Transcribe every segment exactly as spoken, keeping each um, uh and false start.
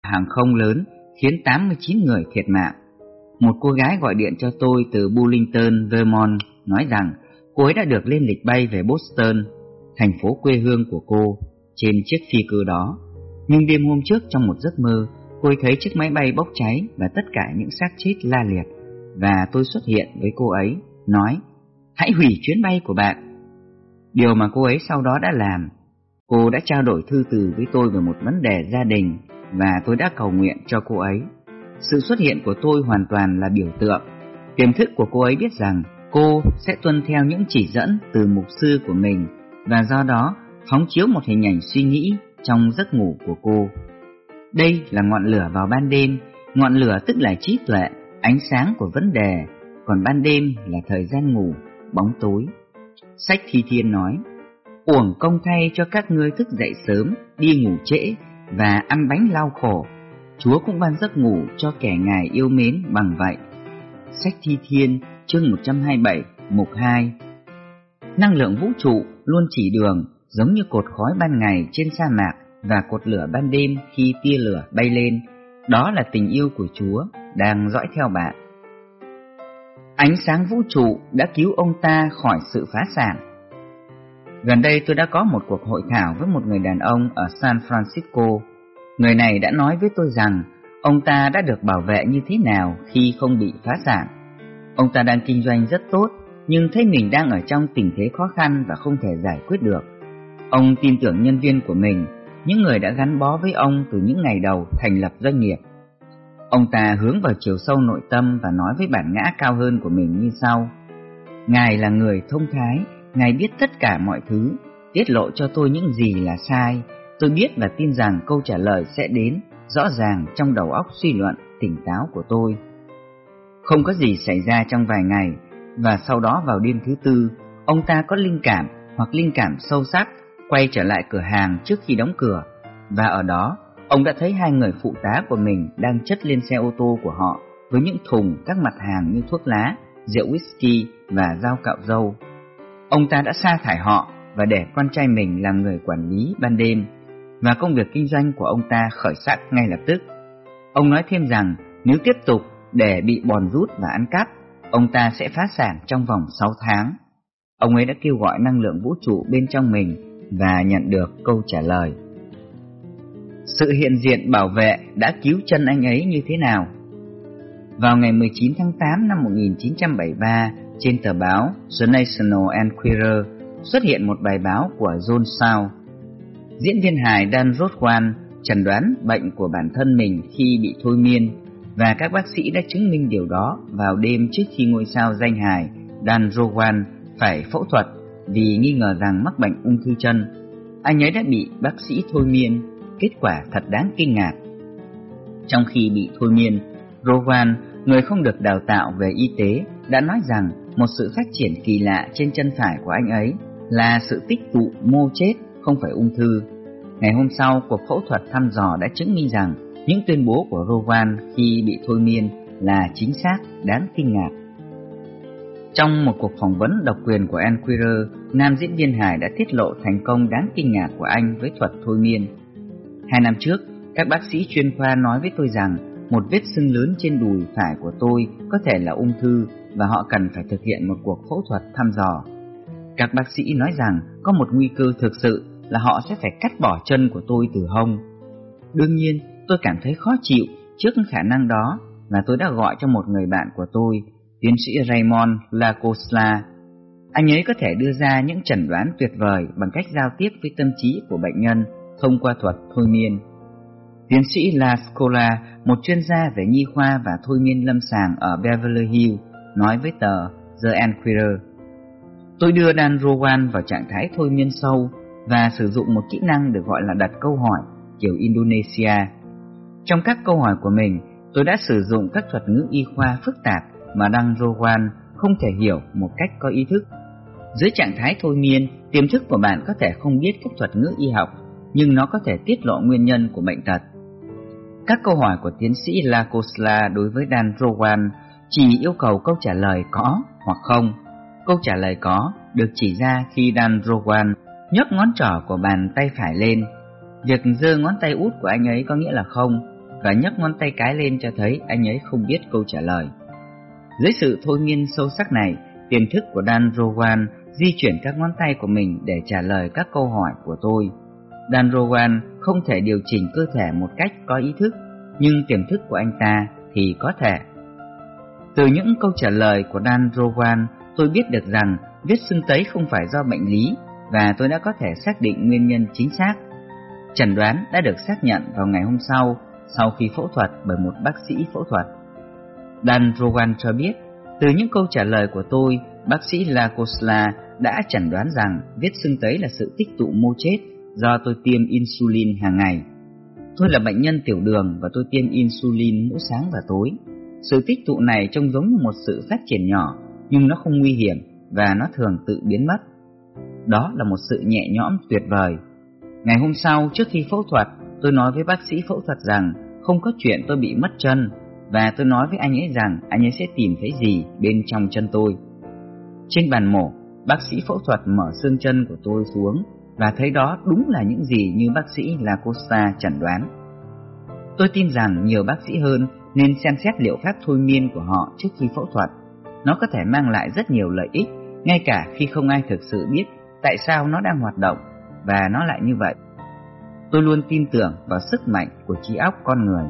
hàng không lớn khiến tám mươi chín người thiệt mạng. Một cô gái gọi điện cho tôi từ Burlington, Vermont, nói rằng cô ấy đã được lên lịch bay về Boston, thành phố quê hương của cô, trên chiếc phi cơ đó. Nhưng đêm hôm trước trong một giấc mơ, cô ấy thấy chiếc máy bay bốc cháy và tất cả những xác chết la liệt. Và tôi xuất hiện với cô ấy, nói, hãy hủy chuyến bay của bạn. Điều mà cô ấy sau đó đã làm. Cô đã trao đổi thư từ với tôi về một vấn đề gia đình, và tôi đã cầu nguyện cho cô ấy. Sự xuất hiện của tôi hoàn toàn là biểu tượng. Tiềm thức của cô ấy biết rằng cô sẽ tuân theo những chỉ dẫn từ mục sư của mình, và do đó phóng chiếu một hình ảnh suy nghĩ trong giấc ngủ của cô. Đây là ngọn lửa vào ban đêm. Ngọn lửa tức là trí tuệ, ánh sáng của vấn đề, còn ban đêm là thời gian ngủ, bóng tối. Sách Thi Thiên nói, uổng công thay cho các ngươi thức dậy sớm, đi ngủ trễ và ăn bánh lao khổ. Chúa cũng ban giấc ngủ cho kẻ Ngài yêu mến bằng vậy. Sách Thi Thiên chương một trăm hai mươi bảy mục hai. Năng lượng vũ trụ luôn chỉ đường, giống như cột khói ban ngày trên sa mạc và cột lửa ban đêm khi tia lửa bay lên. Đó là tình yêu của Chúa đang dõi theo bạn. Ánh sáng vũ trụ đã cứu ông ta khỏi sự phá sản. Gần đây tôi đã có một cuộc hội thảo với một người đàn ông ở San Francisco. Người này đã nói với tôi rằng ông ta đã được bảo vệ như thế nào khi không bị phá sản. Ông ta đang kinh doanh rất tốt, nhưng thấy mình đang ở trong tình thế khó khăn và không thể giải quyết được. Ông tin tưởng nhân viên của mình, những người đã gắn bó với ông từ những ngày đầu thành lập doanh nghiệp. Ông ta hướng vào chiều sâu nội tâm và nói với bản ngã cao hơn của mình như sau. Ngài là người thông thái, Ngài biết tất cả mọi thứ, tiết lộ cho tôi những gì là sai. Tôi biết và tin rằng câu trả lời sẽ đến rõ ràng trong đầu óc suy luận tỉnh táo của tôi. Không có gì xảy ra trong vài ngày, và sau đó vào đêm thứ tư, ông ta có linh cảm hoặc linh cảm sâu sắc quay trở lại cửa hàng trước khi đóng cửa, và ở đó ông đã thấy hai người phụ tá của mình đang chất lên xe ô tô của họ với những thùng các mặt hàng như thuốc lá, rượu whisky và dao cạo râu. Ông ta đã sa thải họ và để con trai mình làm người quản lý ban đêm, và công việc kinh doanh của ông ta khởi sắc ngay lập tức. Ông nói thêm rằng nếu tiếp tục để bị bòn rút và ăn cắp, ông ta sẽ phá sản trong vòng sáu tháng. Ông ấy đã kêu gọi năng lượng vũ trụ bên trong mình và nhận được câu trả lời. Sự hiện diện bảo vệ đã cứu chân anh ấy như thế nào? Vào ngày mười chín tháng tám năm một nghìn chín trăm bảy mươi ba, trên tờ báo The National Enquirer xuất hiện một bài báo của John Shaw. Diễn viên hài Dan Rowan chẩn đoán bệnh của bản thân mình khi bị thôi miên, và các bác sĩ đã chứng minh điều đó vào đêm trước khi ngôi sao danh hài Dan Rowan phải phẫu thuật vì nghi ngờ rằng mắc bệnh ung thư chân. Anh ấy đã bị bác sĩ thôi miên, kết quả thật đáng kinh ngạc. Trong khi bị thôi miên, Rowan, người không được đào tạo về y tế, đã nói rằng một sự phát triển kỳ lạ trên chân phải của anh ấy là sự tích tụ mô chết, không phải ung thư. Ngày hôm sau, cuộc phẫu thuật thăm dò đã chứng minh rằng những tuyên bố của Rowan khi bị thôi miên là chính xác, đáng kinh ngạc. Trong một cuộc phỏng vấn độc quyền của Enquirer, nam diễn viên hài đã tiết lộ thành công đáng kinh ngạc của anh với thuật thôi miên. Hai năm trước, các bác sĩ chuyên khoa nói với tôi rằng một vết sưng lớn trên đùi phải của tôi có thể là ung thư và họ cần phải thực hiện một cuộc phẫu thuật thăm dò. Các bác sĩ nói rằng có một nguy cơ thực sự là họ sẽ phải cắt bỏ chân của tôi từ hông. Đương nhiên, tôi cảm thấy khó chịu trước khả năng đó và tôi đã gọi cho một người bạn của tôi, tiến sĩ Raymond Lacosla. Anh ấy có thể đưa ra những chẩn đoán tuyệt vời bằng cách giao tiếp với tâm trí của bệnh nhân thông qua thuật thôi miên. Tiến sĩ Lacosla, một chuyên gia về nhi khoa và thôi miên lâm sàng ở Beverly Hills, nói với tờ The Enquirer: Tôi đưa Dan Rowan vào trạng thái thôi miên sâu và sử dụng một kỹ năng được gọi là đặt câu hỏi kiểu Indonesia. Trong các câu hỏi của mình, tôi đã sử dụng các thuật ngữ y khoa phức tạp mà Dan Rowan không thể hiểu một cách có ý thức. Dưới trạng thái thôi miên, tiềm thức của bạn có thể không biết các thuật ngữ y học, nhưng nó có thể tiết lộ nguyên nhân của bệnh tật. Các câu hỏi của tiến sĩ Lacosla đối với Dan Rowan chỉ yêu cầu câu trả lời có hoặc không. Câu trả lời có được chỉ ra khi Dan Rowan nhấc ngón trỏ của bàn tay phải lên. Việc giơ ngón tay út của anh ấy có nghĩa là không. và nhấc ngón tay cái lên cho thấy anh ấy không biết câu trả lời. Dưới sự thôi miên sâu sắc này, tiềm thức của Dan Rowan di chuyển các ngón tay của mình để trả lời các câu hỏi của tôi. Dan Rowan không thể điều chỉnh cơ thể một cách có ý thức, nhưng tiềm thức của anh ta thì có thể. Từ những câu trả lời của Dan Rowan, tôi biết được rằng vết sưng tấy không phải do bệnh lý, và tôi đã có thể xác định nguyên nhân chính xác. Chẩn đoán đã được xác nhận vào ngày hôm sau, sau khi phẫu thuật bởi một bác sĩ phẫu thuật. Dan Rowan cho biết, từ những câu trả lời của tôi, bác sĩ Lacosla đã chẩn đoán rằng vết sưng tấy là sự tích tụ mô chết do tôi tiêm insulin hàng ngày. Tôi là bệnh nhân tiểu đường và tôi tiêm insulin mỗi sáng và tối. Sự tích tụ này trông giống như một sự phát triển nhỏ, nhưng nó không nguy hiểm và nó thường tự biến mất. Đó là một sự nhẹ nhõm tuyệt vời. Ngày hôm sau, trước khi phẫu thuật, tôi nói với bác sĩ phẫu thuật rằng không có chuyện tôi bị mất chân, và tôi nói với anh ấy rằng anh ấy sẽ tìm thấy gì bên trong chân tôi. Trên bàn mổ, bác sĩ phẫu thuật mở xương chân của tôi xuống và thấy đó đúng là những gì như bác sĩ Lacosta chẩn đoán. Tôi tin rằng nhiều bác sĩ hơn nên xem xét liệu pháp thôi miên của họ trước khi phẫu thuật. Nó có thể mang lại rất nhiều lợi ích, ngay cả khi không ai thực sự biết tại sao nó đang hoạt động và nó lại như vậy. Tôi luôn tin tưởng vào sức mạnh của trí óc con người.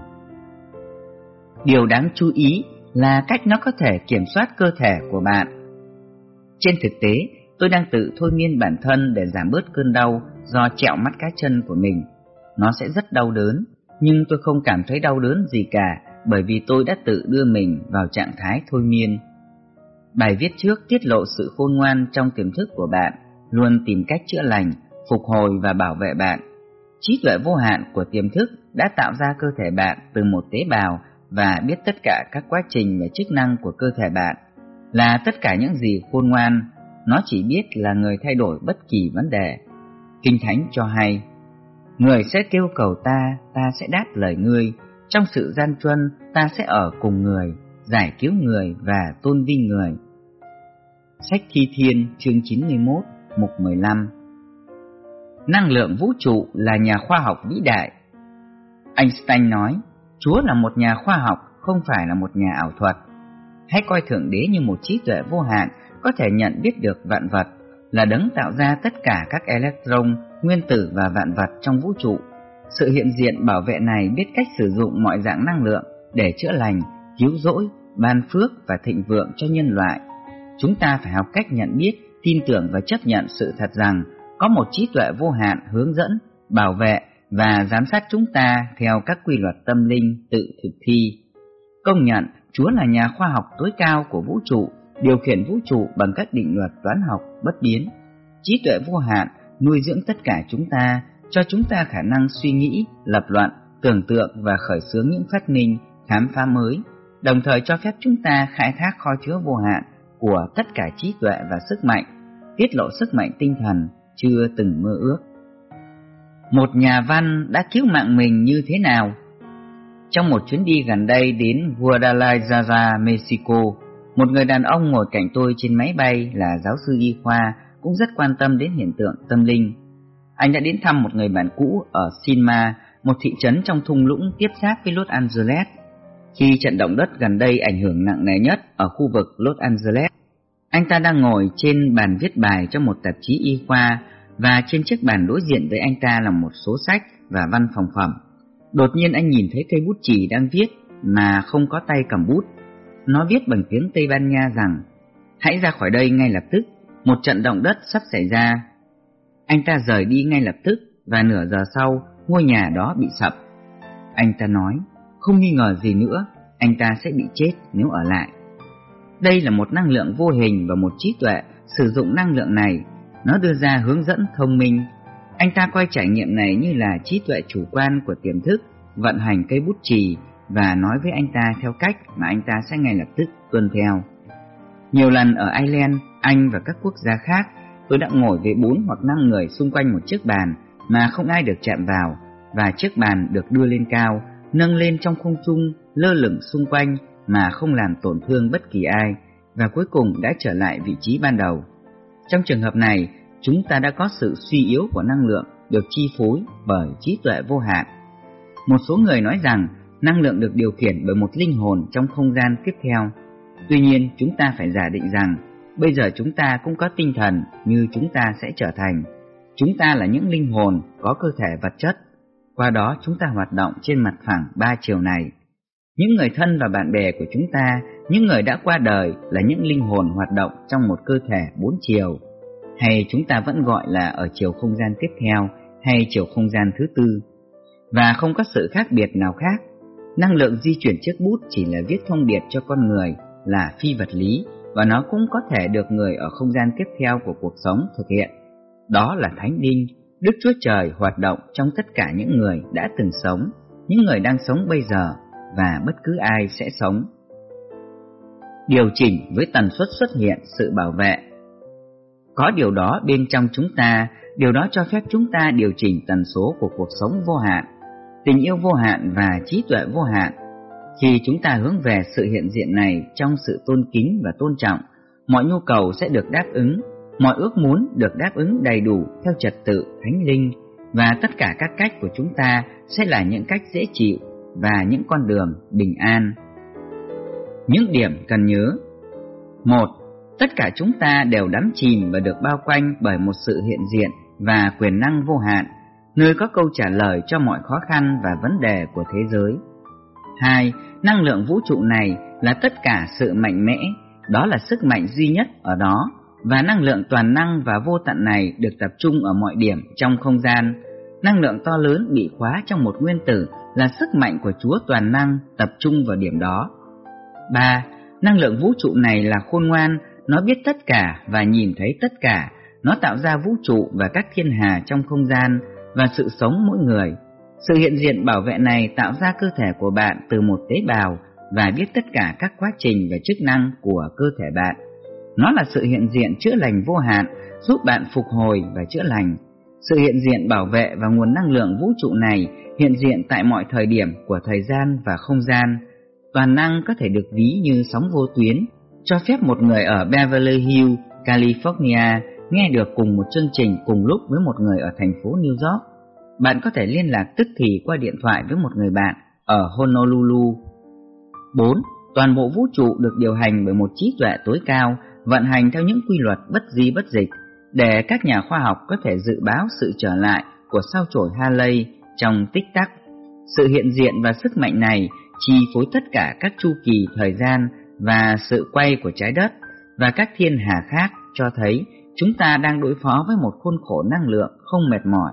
Điều đáng chú ý là cách nó có thể kiểm soát cơ thể của bạn. Trên thực tế, tôi đang tự thôi miên bản thân để giảm bớt cơn đau do trẹo mắt cá chân của mình. Nó sẽ rất đau đớn, nhưng tôi không cảm thấy đau đớn gì cả bởi vì tôi đã tự đưa mình vào trạng thái thôi miên. Bài viết trước tiết lộ sự khôn ngoan trong tiềm thức của bạn, luôn tìm cách chữa lành, phục hồi và bảo vệ bạn. Trí tuệ vô hạn của tiềm thức đã tạo ra cơ thể bạn từ một tế bào và biết tất cả các quá trình và chức năng của cơ thể bạn. Là tất cả những gì khôn ngoan, nó chỉ biết là người thay đổi bất kỳ vấn đề. Kinh Thánh cho hay, người sẽ kêu cầu ta, ta sẽ đáp lời ngươi. Trong sự gian truân, ta sẽ ở cùng người, giải cứu người và tôn vinh người. Sách Thi Thiên chương chín mươi mốt, mục mười lăm. Năng lượng vũ trụ là nhà khoa học vĩ đại. Einstein nói, Chúa là một nhà khoa học, không phải là một nhà ảo thuật. Hãy coi Thượng Đế như một trí tuệ vô hạn, có thể nhận biết được vạn vật, là đấng tạo ra tất cả các electron, nguyên tử và vạn vật trong vũ trụ. Sự hiện diện bảo vệ này biết cách sử dụng mọi dạng năng lượng để chữa lành, cứu rỗi, ban phước và thịnh vượng cho nhân loại. Chúng ta phải học cách nhận biết, tin tưởng và chấp nhận sự thật rằng có một trí tuệ vô hạn hướng dẫn, bảo vệ và giám sát chúng ta theo các quy luật tâm linh tự thực thi. Công nhận Chúa là nhà khoa học tối cao của vũ trụ, điều khiển vũ trụ bằng các định luật toán học bất biến. Trí tuệ vô hạn nuôi dưỡng tất cả chúng ta, cho chúng ta khả năng suy nghĩ, lập luận, tưởng tượng và khởi xướng những phát minh, khám phá mới, đồng thời cho phép chúng ta khai thác kho chứa vô hạn của tất cả trí tuệ và sức mạnh, tiết lộ sức mạnh tinh thần chưa từng mơ ước. Một nhà văn đã cứu mạng mình như thế nào? Trong một chuyến đi gần đây đến Guadalajara, Mexico, một người đàn ông ngồi cạnh tôi trên máy bay là giáo sư y khoa, cũng rất quan tâm đến hiện tượng tâm linh. Anh đã đến thăm một người bạn cũ ở Sinma, một thị trấn trong thung lũng tiếp giáp với Los Angeles. Khi trận động đất gần đây ảnh hưởng nặng nề nhất ở khu vực Los Angeles, anh ta đang ngồi trên bàn viết bài cho một tạp chí y khoa, và trên chiếc bàn đối diện với anh ta là một số sách và văn phòng phẩm. Đột nhiên anh nhìn thấy cây bút chì đang viết mà không có tay cầm bút. Nó viết bằng tiếng Tây Ban Nha rằng, hãy ra khỏi đây ngay lập tức, một trận động đất sắp xảy ra. Anh ta rời đi ngay lập tức, và nửa giờ sau, ngôi nhà đó bị sập. Anh ta nói, không nghi ngờ gì nữa, anh ta sẽ bị chết nếu ở lại. Đây là một năng lượng vô hình và một trí tuệ sử dụng năng lượng này. Nó đưa ra hướng dẫn thông minh. Anh ta coi trải nghiệm này như là trí tuệ chủ quan của tiềm thức, vận hành cây bút chì và nói với anh ta theo cách mà anh ta sẽ ngay lập tức tuân theo. Nhiều lần ở Ireland, Anh và các quốc gia khác, tôi đã ngồi với bốn hoặc năm người xung quanh một chiếc bàn mà không ai được chạm vào, và chiếc bàn được đưa lên cao, nâng lên trong không trung, lơ lửng xung quanh mà không làm tổn thương bất kỳ ai, và cuối cùng đã trở lại vị trí ban đầu. Trong trường hợp này, chúng ta đã có sự suy yếu của năng lượng được chi phối bởi trí tuệ vô hạn. Một số người nói rằng năng lượng được điều khiển bởi một linh hồn trong không gian tiếp theo. Tuy nhiên, chúng ta phải giả định rằng bây giờ chúng ta cũng có tinh thần như chúng ta sẽ trở thành. Chúng ta là những linh hồn có cơ thể vật chất. Qua đó chúng ta hoạt động trên mặt phẳng ba chiều này. Những người thân và bạn bè của chúng ta, những người đã qua đời là những linh hồn hoạt động trong một cơ thể bốn chiều. Hay chúng ta vẫn gọi là ở chiều không gian tiếp theo hay chiều không gian thứ tư. Và không có sự khác biệt nào khác. Năng lượng di chuyển chiếc bút chỉ là viết thông điệp cho con người, là phi vật lý, và nó cũng có thể được người ở không gian tiếp theo của cuộc sống thực hiện. Đó là Thánh Linh, Đức Chúa Trời hoạt động trong tất cả những người đã từng sống, những người đang sống bây giờ, và bất cứ ai sẽ sống. Điều chỉnh với tần suất xuất hiện sự bảo vệ. Có điều đó bên trong chúng ta, điều đó cho phép chúng ta điều chỉnh tần số của cuộc sống vô hạn, tình yêu vô hạn và trí tuệ vô hạn. Khi chúng ta hướng về sự hiện diện này trong sự tôn kính và tôn trọng, mọi nhu cầu sẽ được đáp ứng, mọi ước muốn được đáp ứng đầy đủ theo trật tự Thánh Linh, và tất cả các cách của chúng ta sẽ là những cách dễ chịu và những con đường bình an. Những điểm cần nhớ. Một. Tất cả chúng ta đều đắm chìm và được bao quanh bởi một sự hiện diện và quyền năng vô hạn, nơi có câu trả lời cho mọi khó khăn và vấn đề của thế giới. Hai. Năng lượng vũ trụ này là tất cả sự mạnh mẽ, đó là sức mạnh duy nhất ở đó, và năng lượng toàn năng và vô tận này được tập trung ở mọi điểm trong không gian. Năng lượng to lớn bị khóa trong một nguyên tử là sức mạnh của Chúa toàn năng tập trung vào điểm đó. Ba. Năng lượng vũ trụ này là khôn ngoan, nó biết tất cả và nhìn thấy tất cả, nó tạo ra vũ trụ và các thiên hà trong không gian và sự sống mỗi người. Sự hiện diện bảo vệ này tạo ra cơ thể của bạn từ một tế bào và biết tất cả các quá trình và chức năng của cơ thể bạn. Nó là sự hiện diện chữa lành vô hạn, giúp bạn phục hồi và chữa lành. Sự hiện diện bảo vệ và nguồn năng lượng vũ trụ này hiện diện tại mọi thời điểm của thời gian và không gian. Toàn năng có thể được ví như sóng vô tuyến, cho phép một người ở Beverly Hills, California nghe được cùng một chương trình cùng lúc với một người ở thành phố New York. Bạn có thể liên lạc tức thì qua điện thoại với một người bạn ở Honolulu. Bốn. Toàn bộ vũ trụ được điều hành bởi một trí tuệ tối cao, vận hành theo những quy luật bất di bất dịch, để các nhà khoa học có thể dự báo sự trở lại của sao chổi Halley trong tích tắc. Sự hiện diện và sức mạnh này chi phối tất cả các chu kỳ thời gian và sự quay của trái đất và các thiên hà khác, cho thấy chúng ta đang đối phó với một khuôn khổ năng lượng không mệt mỏi.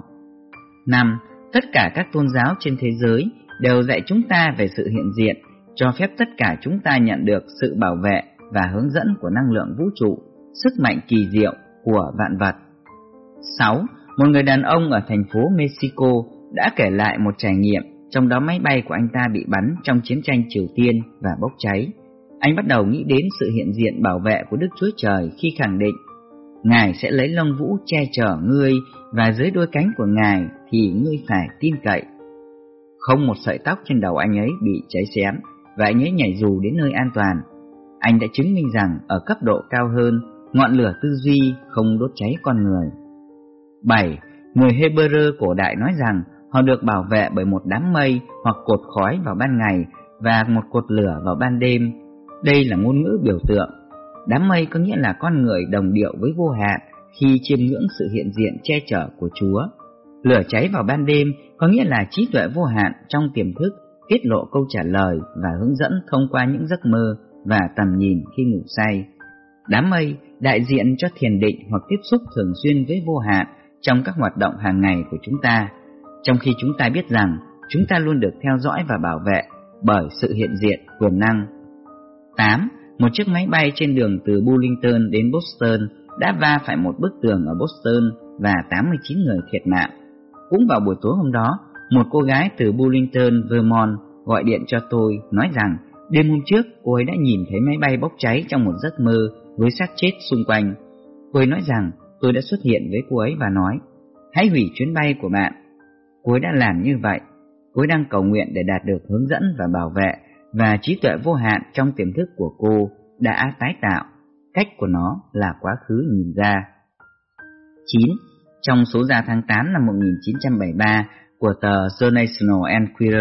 Năm. Tất cả các tôn giáo trên thế giới đều dạy chúng ta về sự hiện diện, cho phép tất cả chúng ta nhận được sự bảo vệ và hướng dẫn của năng lượng vũ trụ, sức mạnh kỳ diệu của vạn vật. Sáu. Một người đàn ông ở thành phố Mexico đã kể lại một trải nghiệm, trong đó máy bay của anh ta bị bắn trong chiến tranh Triều Tiên và bốc cháy. Anh bắt đầu nghĩ đến sự hiện diện bảo vệ của Đức Chúa Trời khi khẳng định: Ngài sẽ lấy lông vũ che chở ngươi, và dưới đôi cánh của Ngài thì ngươi phải tin cậy. Không một sợi tóc trên đầu anh ấy bị cháy xém, và anh ấy nhảy dù đến nơi an toàn. Anh đã chứng minh rằng ở cấp độ cao hơn, ngọn lửa tư duy không đốt cháy con người. Bảy. Người Hebrew cổ đại nói rằng họ được bảo vệ bởi một đám mây hoặc cột khói vào ban ngày và một cột lửa vào ban đêm. Đây là ngôn ngữ biểu tượng. Đám mây có nghĩa là con người đồng điệu với vô hạn khi chiêm ngưỡng sự hiện diện che chở của Chúa. Lửa cháy vào ban đêm có nghĩa là trí tuệ vô hạn trong tiềm thức tiết lộ câu trả lời và hướng dẫn thông qua những giấc mơ và tầm nhìn khi ngủ say. Đám mây đại diện cho thiền định hoặc tiếp xúc thường xuyên với vô hạn trong các hoạt động hàng ngày của chúng ta, trong khi chúng ta biết rằng chúng ta luôn được theo dõi và bảo vệ bởi sự hiện diện quyền năng. Tám. Một chiếc máy bay trên đường từ Burlington đến Boston đã va phải một bức tường ở Boston và tám mươi chín người thiệt mạng. Cũng vào buổi tối hôm đó, một cô gái từ Burlington, Vermont gọi điện cho tôi nói rằng đêm hôm trước cô ấy đã nhìn thấy máy bay bốc cháy trong một giấc mơ với xác chết xung quanh. Cô ấy nói rằng tôi đã xuất hiện với cô ấy và nói: hãy hủy chuyến bay của bạn. Cô ấy đã làm như vậy. Cô ấy đang cầu nguyện để đạt được hướng dẫn và bảo vệ, và trí tuệ vô hạn trong tiềm thức của cô đã tái tạo. Cách của nó là quá khứ nhìn ra. Chín. Trong số ra tháng tám năm một nghìn chín trăm bảy mươi ba của tờ The National Enquirer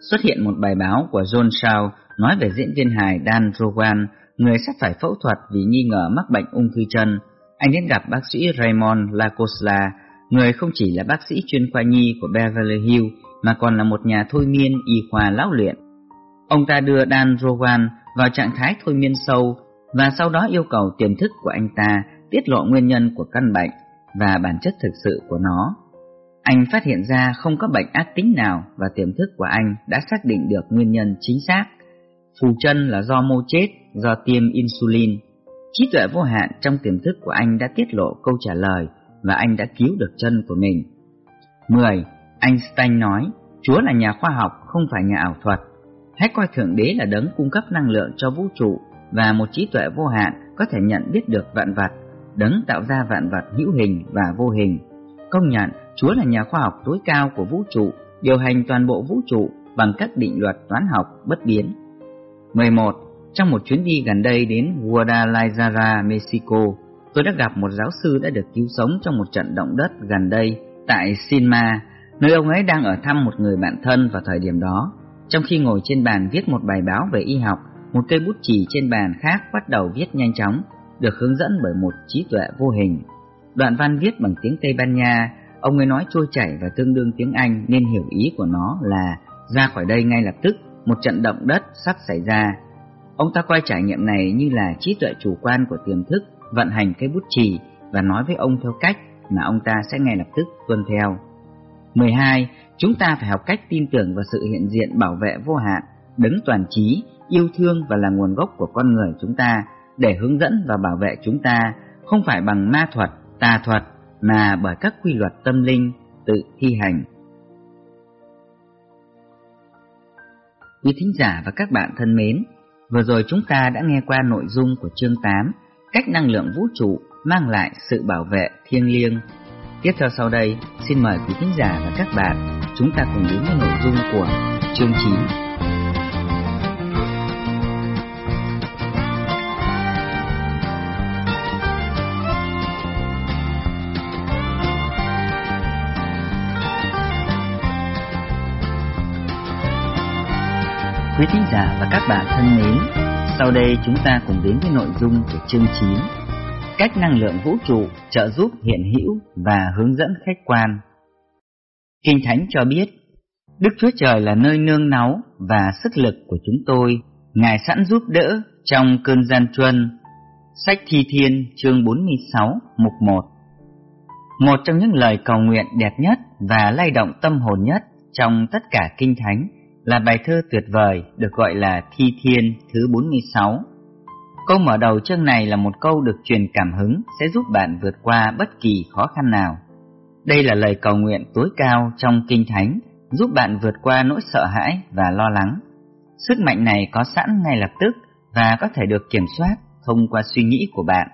xuất hiện một bài báo của John Shaw nói về diễn viên hài Dan Rowan, người sắp phải phẫu thuật vì nghi ngờ mắc bệnh ung thư chân. Anh đến gặp bác sĩ Raymond Lacosla, người không chỉ là bác sĩ chuyên khoa nhi của Beverly Hills mà còn là một nhà thôi miên y khoa lão luyện. Ông ta đưa Dan Rowan vào trạng thái thôi miên sâu và sau đó yêu cầu tiềm thức của anh ta tiết lộ nguyên nhân của căn bệnh và bản chất thực sự của nó. Anh phát hiện ra không có bệnh ác tính nào và tiềm thức của anh đã xác định được nguyên nhân chính xác. Phù chân là do mô chết, do tiêm insulin. Trí tuệ vô hạn trong tiềm thức của anh đã tiết lộ câu trả lời và anh đã cứu được chân của mình. mười. Einstein nói, Chúa là nhà khoa học, không phải nhà ảo thuật. Hãy coi Thượng Đế là đấng cung cấp năng lượng cho vũ trụ và một trí tuệ vô hạn có thể nhận biết được vạn vật, đấng tạo ra vạn vật hữu hình và vô hình. Công nhận Chúa là nhà khoa học tối cao của vũ trụ, điều hành toàn bộ vũ trụ bằng các định luật toán học bất biến. mười một. Trong một chuyến đi gần đây đến Guadalajara, Mexico, tôi đã gặp một giáo sư đã được cứu sống trong một trận động đất gần đây tại Sinma, nơi ông ấy đang ở thăm một người bạn thân vào thời điểm đó. Trong khi ngồi trên bàn viết một bài báo về y học, một cây bút chì trên bàn khác bắt đầu viết nhanh chóng, được hướng dẫn bởi một trí tuệ vô hình. Đoạn văn viết bằng tiếng Tây Ban Nha, ông ấy nói trôi chảy và tương đương tiếng Anh nên hiểu ý của nó là ra khỏi đây ngay lập tức, một trận động đất sắp xảy ra. Ông ta coi trải nghiệm này như là trí tuệ chủ quan của tiềm thức vận hành cây bút chì và nói với ông theo cách mà ông ta sẽ ngay lập tức tuân theo. mười hai. Chúng ta phải học cách tin tưởng vào sự hiện diện bảo vệ vô hạn, đấng toàn trí, yêu thương và là nguồn gốc của con người chúng ta để hướng dẫn và bảo vệ chúng ta, không phải bằng ma thuật, tà thuật mà bởi các quy luật tâm linh tự thi hành. Quý thính giả và các bạn thân mến, vừa rồi chúng ta đã nghe qua nội dung của chương tám, cách năng lượng vũ trụ mang lại sự bảo vệ thiêng liêng. Tiếp theo sau đây, xin mời quý thính giả và các bạn chúng ta cùng đến với nội dung của chương chín. Quý thính giả và các bạn thân mến, sau đây chúng ta cùng đến với nội dung của chương chín, cách năng lượng vũ trụ trợ giúp hiện hữu và hướng dẫn khách quan. Kinh Thánh cho biết, Đức Chúa Trời là nơi nương náu và sức lực của chúng tôi, Ngài sẵn giúp đỡ trong cơn gian truân. Sách Thi Thiên chương bốn mươi sáu mục một. Một trong những lời cầu nguyện đẹp nhất và lay động tâm hồn nhất trong tất cả Kinh Thánh là bài thơ tuyệt vời được gọi là Thi Thiên thứ bốn mươi sáu. Câu mở đầu chương này là một câu được truyền cảm hứng sẽ giúp bạn vượt qua bất kỳ khó khăn nào. Đây là lời cầu nguyện tối cao trong Kinh Thánh, giúp bạn vượt qua nỗi sợ hãi và lo lắng. Sức mạnh này có sẵn ngay lập tức và có thể được kiểm soát thông qua suy nghĩ của bạn.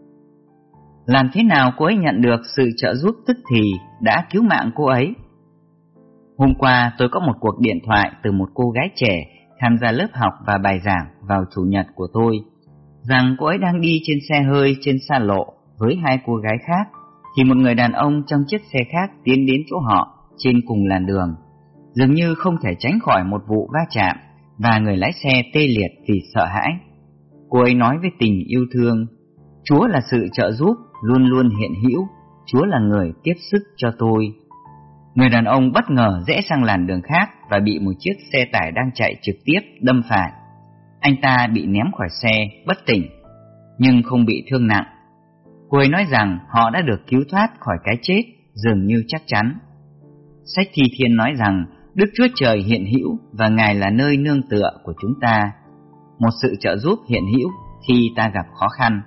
Làm thế nào cô ấy nhận được sự trợ giúp tức thì đã cứu mạng cô ấy? Hôm qua tôi có một cuộc điện thoại từ một cô gái trẻ tham gia lớp học và bài giảng vào chủ nhật của tôi, rằng cô ấy đang đi trên xe hơi trên xa lộ với hai cô gái khác, thì một người đàn ông trong chiếc xe khác tiến đến chỗ họ trên cùng làn đường, dường như không thể tránh khỏi một vụ va chạm, và người lái xe tê liệt vì sợ hãi. Cô ấy nói với tình yêu thương, Chúa là sự trợ giúp luôn luôn hiện hữu, Chúa là người tiếp sức cho tôi. Người đàn ông bất ngờ rẽ sang làn đường khác và bị một chiếc xe tải đang chạy trực tiếp đâm phải. Anh ta bị ném khỏi xe, bất tỉnh, nhưng không bị thương nặng. Cô ấy nói rằng họ đã được cứu thoát khỏi cái chết, dường như chắc chắn. Sách Thi Thiên nói rằng Đức Chúa Trời hiện hữu và Ngài là nơi nương tựa của chúng ta, một sự trợ giúp hiện hữu khi ta gặp khó khăn.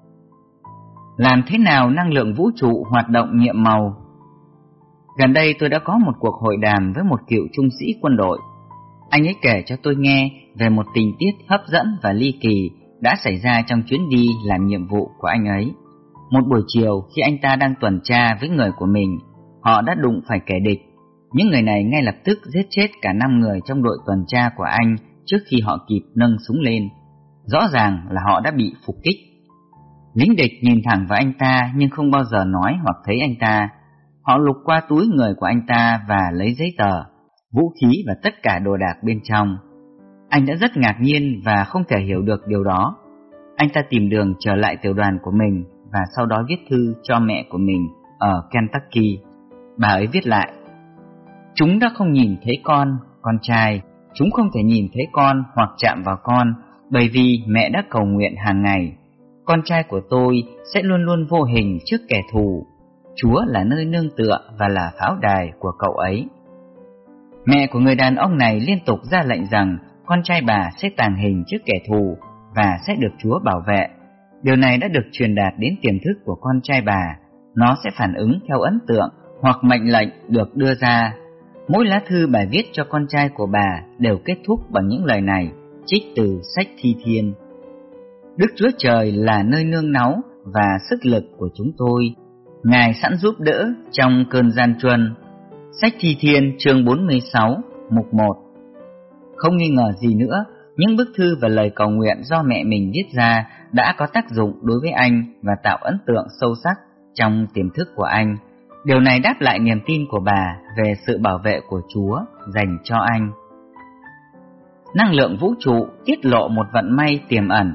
Làm thế nào năng lượng vũ trụ hoạt động nhiệm màu? Gần đây tôi đã có một cuộc hội đàm với một cựu trung sĩ quân đội. Anh ấy kể cho tôi nghe về một tình tiết hấp dẫn và ly kỳ đã xảy ra trong chuyến đi làm nhiệm vụ của anh ấy. Một buổi chiều khi anh ta đang tuần tra với người của mình, họ đã đụng phải kẻ địch. Những người này ngay lập tức giết chết cả năm người trong đội tuần tra của anh trước khi họ kịp nâng súng lên. Rõ ràng là họ đã bị phục kích. Lính địch nhìn thẳng vào anh ta nhưng không bao giờ nói hoặc thấy anh ta. Họ lục qua túi người của anh ta và lấy giấy tờ. vũ khí và tất cả đồ đạc bên trong. Anh đã rất ngạc nhiên và không thể hiểu được điều đó. Anh ta tìm đường trở lại tiểu đoàn của mình và sau đó viết thư cho mẹ của mình ở Kentucky. Bà ấy viết lại: chúng đã không nhìn thấy con, con trai. Chúng không thể nhìn thấy con hoặc chạm vào con, bởi vì mẹ đã cầu nguyện hàng ngày. Con trai của tôi sẽ luôn luôn vô hình trước kẻ thù. Chúa là nơi nương tựa và là pháo đài của cậu ấy. Mẹ của người đàn ông này liên tục ra lệnh rằng con trai bà sẽ tàng hình trước kẻ thù và sẽ được Chúa bảo vệ. Điều này đã được truyền đạt đến tiềm thức của con trai bà. Nó sẽ phản ứng theo ấn tượng hoặc mệnh lệnh được đưa ra. Mỗi lá thư bà viết cho con trai của bà đều kết thúc bằng những lời này, trích từ sách Thi Thiên. Đức Chúa Trời là nơi nương náu và sức lực của chúng tôi. Ngài sẵn giúp đỡ trong cơn gian truân. Sách Thi Thiên chương bốn mươi sáu, mục một. Không nghi ngờ gì nữa, những bức thư và lời cầu nguyện do mẹ mình viết ra đã có tác dụng đối với anh và tạo ấn tượng sâu sắc trong tiềm thức của anh. Điều này đáp lại niềm tin của bà về sự bảo vệ của Chúa dành cho anh. Năng lượng vũ trụ tiết lộ một vận may tiềm ẩn.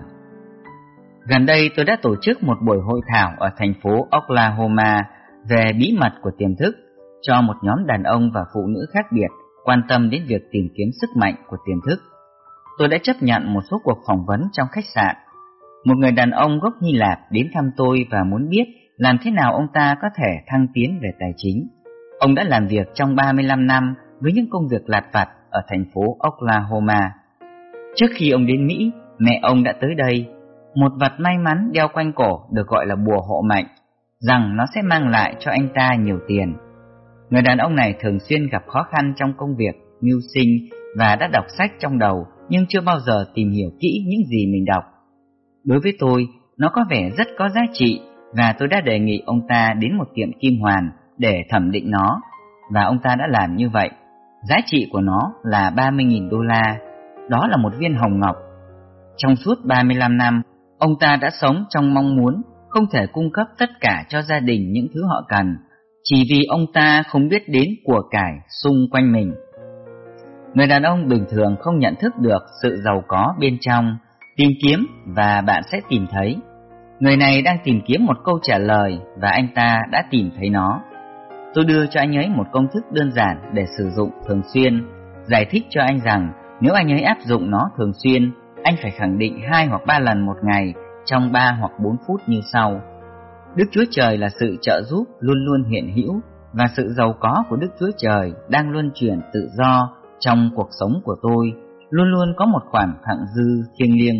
Gần đây tôi đã tổ chức một buổi hội thảo ở thành phố Oklahoma về bí mật của tiềm thức cho một nhóm đàn ông và phụ nữ khác biệt quan tâm đến việc tìm kiếm sức mạnh của tiềm thức. Tôi đã chấp nhận một số cuộc phỏng vấn trong khách sạn. Một người đàn ông gốc Hy Lạp đến thăm tôi và muốn biết làm thế nào ông ta có thể thăng tiến về tài chính. Ông đã làm việc trong ba mươi lăm năm với những công việc lặt vặt ở thành phố Oklahoma. Trước khi ông đến Mỹ, mẹ ông đã tới đây. Một vật may mắn đeo quanh cổ được gọi là bùa hộ mệnh, rằng nó sẽ mang lại cho anh ta nhiều tiền. Người đàn ông này thường xuyên gặp khó khăn trong công việc, mưu sinh và đã đọc sách trong đầu nhưng chưa bao giờ tìm hiểu kỹ những gì mình đọc. Đối với tôi, nó có vẻ rất có giá trị và tôi đã đề nghị ông ta đến một tiệm kim hoàn để thẩm định nó, và ông ta đã làm như vậy. Giá trị của nó là ba mươi nghìn đô la. Đó là một viên hồng ngọc. Trong suốt ba mươi lăm năm, ông ta đã sống trong mong muốn không thể cung cấp tất cả cho gia đình những thứ họ cần, chỉ vì ông ta không biết đến của cải xung quanh mình. Người đàn ông bình thường không nhận thức được sự giàu có bên trong. Tìm kiếm và bạn sẽ tìm thấy. Người này đang tìm kiếm một câu trả lời và anh ta đã tìm thấy nó. Tôi đưa cho anh ấy một công thức đơn giản để sử dụng thường xuyên, giải thích cho anh rằng nếu anh ấy áp dụng nó thường xuyên, anh phải khẳng định hai hoặc ba lần một ngày trong ba hoặc bốn phút như sau. Đức Chúa Trời là sự trợ giúp luôn luôn hiện hữu, và sự giàu có của Đức Chúa Trời đang luân chuyển tự do trong cuộc sống của tôi, luôn luôn có một khoản thặng dư thiêng liêng.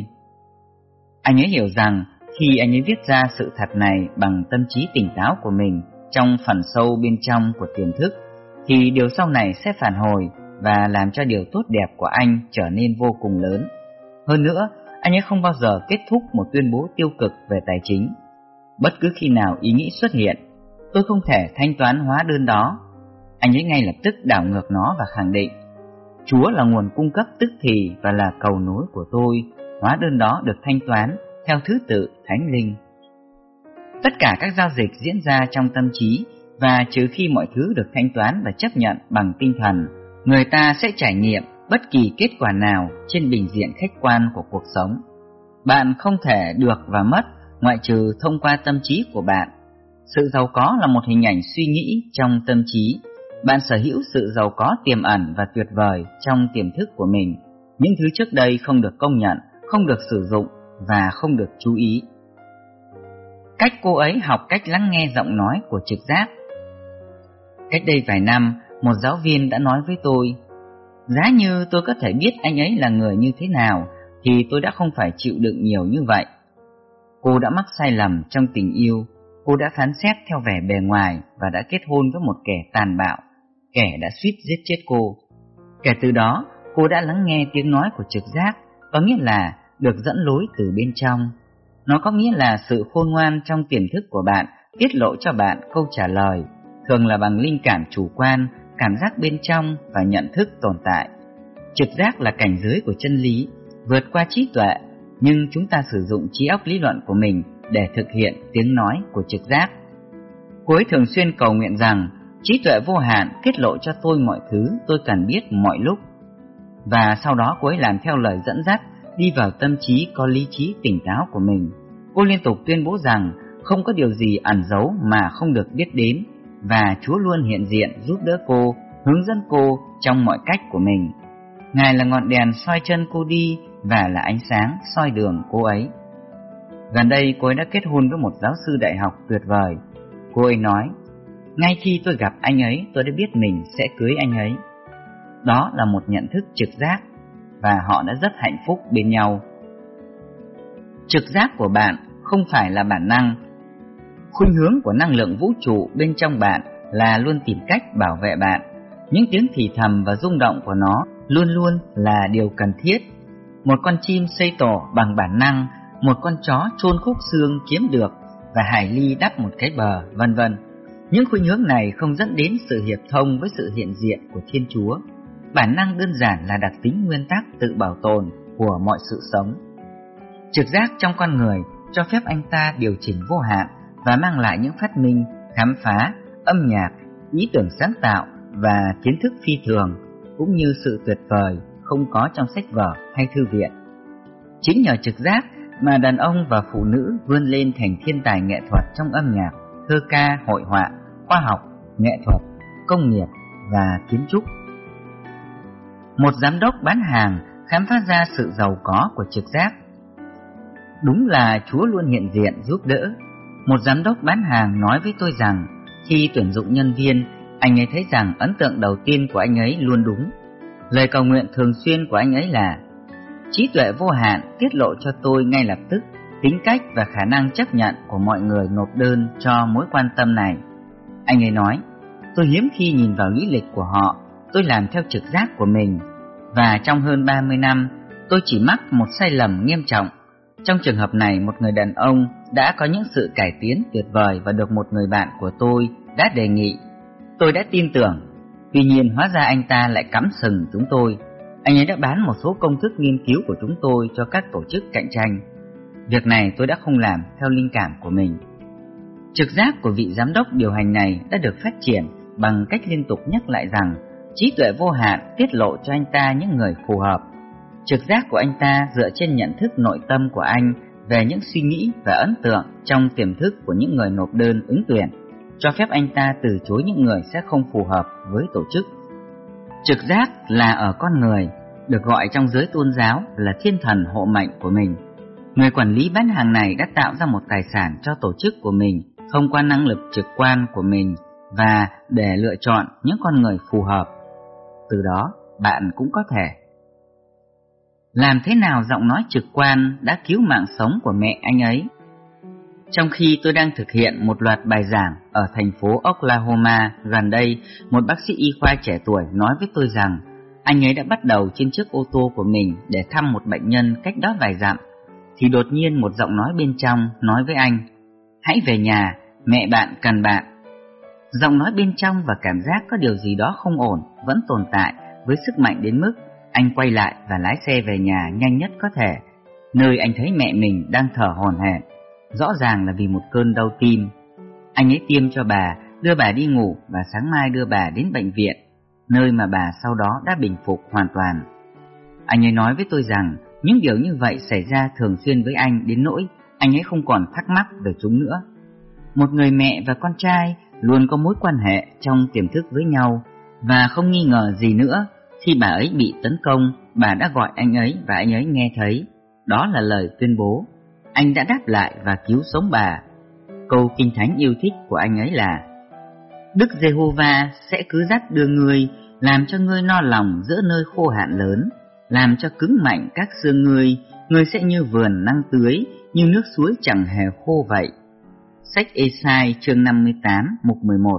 Anh ấy hiểu rằng khi anh ấy viết ra sự thật này bằng tâm trí tỉnh táo của mình trong phần sâu bên trong của tiềm thức, thì điều sau này sẽ phản hồi và làm cho điều tốt đẹp của anh trở nên vô cùng lớn. Hơn nữa, anh ấy không bao giờ kết thúc một tuyên bố tiêu cực về tài chính. Bất cứ khi nào ý nghĩ xuất hiện, tôi không thể thanh toán hóa đơn đó, anh ấy ngay lập tức đảo ngược nó và khẳng định: Chúa là nguồn cung cấp tức thì và là cầu nối của tôi. Hóa đơn đó được thanh toán theo thứ tự thánh linh. Tất cả các giao dịch diễn ra trong tâm trí, và trừ khi mọi thứ được thanh toán và chấp nhận bằng tinh thần, người ta sẽ trải nghiệm bất kỳ kết quả nào trên bình diện khách quan của cuộc sống. Bạn không thể được và mất ngoại trừ thông qua tâm trí của bạn. Sự giàu có là một hình ảnh suy nghĩ trong tâm trí. Bạn sở hữu sự giàu có tiềm ẩn và tuyệt vời trong tiềm thức của mình. Những thứ trước đây không được công nhận, không được sử dụng và không được chú ý. Cách cô ấy học cách lắng nghe giọng nói của trực giác. Cách đây vài năm, một giáo viên đã nói với tôi: giá như tôi có thể biết anh ấy là người như thế nào, thì tôi đã không phải chịu đựng nhiều như vậy. Cô đã mắc sai lầm trong tình yêu. Cô đã phán xét theo vẻ bề ngoài và đã kết hôn với một kẻ tàn bạo, kẻ đã suýt giết chết cô. Kể từ đó, cô đã lắng nghe tiếng nói của trực giác, có nghĩa là được dẫn lối từ bên trong. Nó có nghĩa là sự khôn ngoan trong tiềm thức của bạn tiết lộ cho bạn câu trả lời, thường là bằng linh cảm chủ quan, cảm giác bên trong và nhận thức tồn tại. Trực giác là cảnh giới của chân lý, vượt qua trí tuệ, nhưng chúng ta sử dụng trí óc lý luận của mình để thực hiện tiếng nói của trực giác. Cô ấy thường xuyên cầu nguyện rằng Trí tuệ vô hạn tiết lộ cho tôi mọi thứ tôi cần biết mọi lúc. Và sau đó cô ấy làm theo lời dẫn dắt, đi vào tâm trí có lý trí tỉnh táo của mình. Cô liên tục tuyên bố rằng không có điều gì ẩn giấu mà không được biết đến, và Chúa luôn hiện diện giúp đỡ cô, hướng dẫn cô trong mọi cách của mình. Ngài là ngọn đèn soi chân cô đi và là ánh sáng soi đường cô ấy. Gần đây cô ấy đã kết hôn với một giáo sư đại học tuyệt vời. Cô ấy nói, ngay khi tôi gặp anh ấy tôi đã biết mình sẽ cưới anh ấy. Đó là một nhận thức trực giác, và họ đã rất hạnh phúc bên nhau. Trực giác của bạn không phải là bản năng. Khuynh hướng của năng lượng vũ trụ bên trong bạn là luôn tìm cách bảo vệ bạn. Những tiếng thì thầm và rung động của nó luôn luôn là điều cần thiết. Một con chim xây tổ bằng bản năng, một con chó chôn khúc xương kiếm được, và hải ly đắp một cái bờ, vân vân. Những khuynh hướng này không dẫn đến sự hiệp thông với sự hiện diện của Thiên Chúa. Bản năng đơn giản là đặc tính nguyên tắc tự bảo tồn của mọi sự sống. Trực giác trong con người cho phép anh ta điều chỉnh vô hạn và mang lại những phát minh, khám phá, âm nhạc, ý tưởng sáng tạo và kiến thức phi thường, cũng như sự tuyệt vời không có trong sách vở hay thư viện. Chính nhờ trực giác mà đàn ông và phụ nữ vươn lên thành thiên tài nghệ thuật trong âm nhạc, thơ ca, hội họa, khoa học, nghệ thuật, công nghiệp và kiến trúc. Một giám đốc bán hàng khám phá ra sự giàu có của trực giác. Đúng là Chúa luôn hiện diện giúp đỡ. Một giám đốc bán hàng nói với tôi rằng khi tuyển dụng nhân viên, anh ấy thấy rằng ấn tượng đầu tiên của anh ấy luôn đúng. Lời cầu nguyện thường xuyên của anh ấy là: trí tuệ vô hạn tiết lộ cho tôi ngay lập tức tính cách và khả năng chấp nhận của mọi người nộp đơn cho mối quan tâm này. Anh ấy nói, tôi hiếm khi nhìn vào lý lịch của họ, tôi làm theo trực giác của mình. Và trong hơn ba mươi năm, tôi chỉ mắc một sai lầm nghiêm trọng. Trong trường hợp này, một người đàn ông đã có những sự cải tiến tuyệt vời và được một người bạn của tôi đã đề nghị. Tôi đã tin tưởng. Tuy nhiên hóa ra anh ta lại cắm sừng chúng tôi. Anh ấy đã bán một số công thức nghiên cứu của chúng tôi cho các tổ chức cạnh tranh. Việc này tôi đã không làm theo linh cảm của mình. Trực giác của vị giám đốc điều hành này đã được phát triển bằng cách liên tục nhắc lại rằng trí tuệ vô hạn tiết lộ cho anh ta những người phù hợp. Trực giác của anh ta dựa trên nhận thức nội tâm của anh về những suy nghĩ và ấn tượng trong tiềm thức của những người nộp đơn ứng tuyển, cho phép anh ta từ chối những người sẽ không phù hợp với tổ chức. Trực giác là ở con người, được gọi trong giới tôn giáo là thiên thần hộ mệnh của mình. Người quản lý bán hàng này đã tạo ra một tài sản cho tổ chức của mình thông qua năng lực trực quan của mình và để lựa chọn những con người phù hợp. Từ đó, bạn cũng có thể. Làm thế nào giọng nói trực quan đã cứu mạng sống của mẹ anh ấy? Trong khi tôi đang thực hiện một loạt bài giảng ở thành phố Oklahoma gần đây, một bác sĩ y khoa trẻ tuổi nói với tôi rằng anh ấy đã bắt đầu trên chiếc ô tô của mình để thăm một bệnh nhân cách đó vài dặm. Thì đột nhiên một giọng nói bên trong nói với anh: hãy về nhà, mẹ bạn cần bạn. Giọng nói bên trong và cảm giác có điều gì đó không ổn vẫn tồn tại với sức mạnh đến mức anh quay lại và lái xe về nhà nhanh nhất có thể, nơi anh thấy mẹ mình đang thở hổn hển, rõ ràng là vì một cơn đau tim. Anh ấy tiêm cho bà, đưa bà đi ngủ và sáng mai đưa bà đến bệnh viện, nơi mà bà sau đó đã bình phục hoàn toàn. Anh ấy nói với tôi rằng những điều như vậy xảy ra thường xuyên với anh đến nỗi anh ấy không còn thắc mắc về chúng nữa. Một người mẹ và con trai luôn có mối quan hệ trong tiềm thức với nhau, và không nghi ngờ gì nữa, khi bà ấy bị tấn công, bà đã gọi anh ấy và anh ấy nghe thấy. Đó là lời tuyên bố. Anh đã đáp lại và cứu sống bà. Câu kinh thánh yêu thích của anh ấy là: Đức Giê-hô-va sẽ cứ dắt đưa ngươi, làm cho ngươi no lòng giữa nơi khô hạn lớn, làm cho cứng mạnh các xương ngươi, ngươi sẽ như vườn năng tưới, như nước suối chẳng hề khô vậy. Sách Ê-sai chương năm mươi tám mục mười một.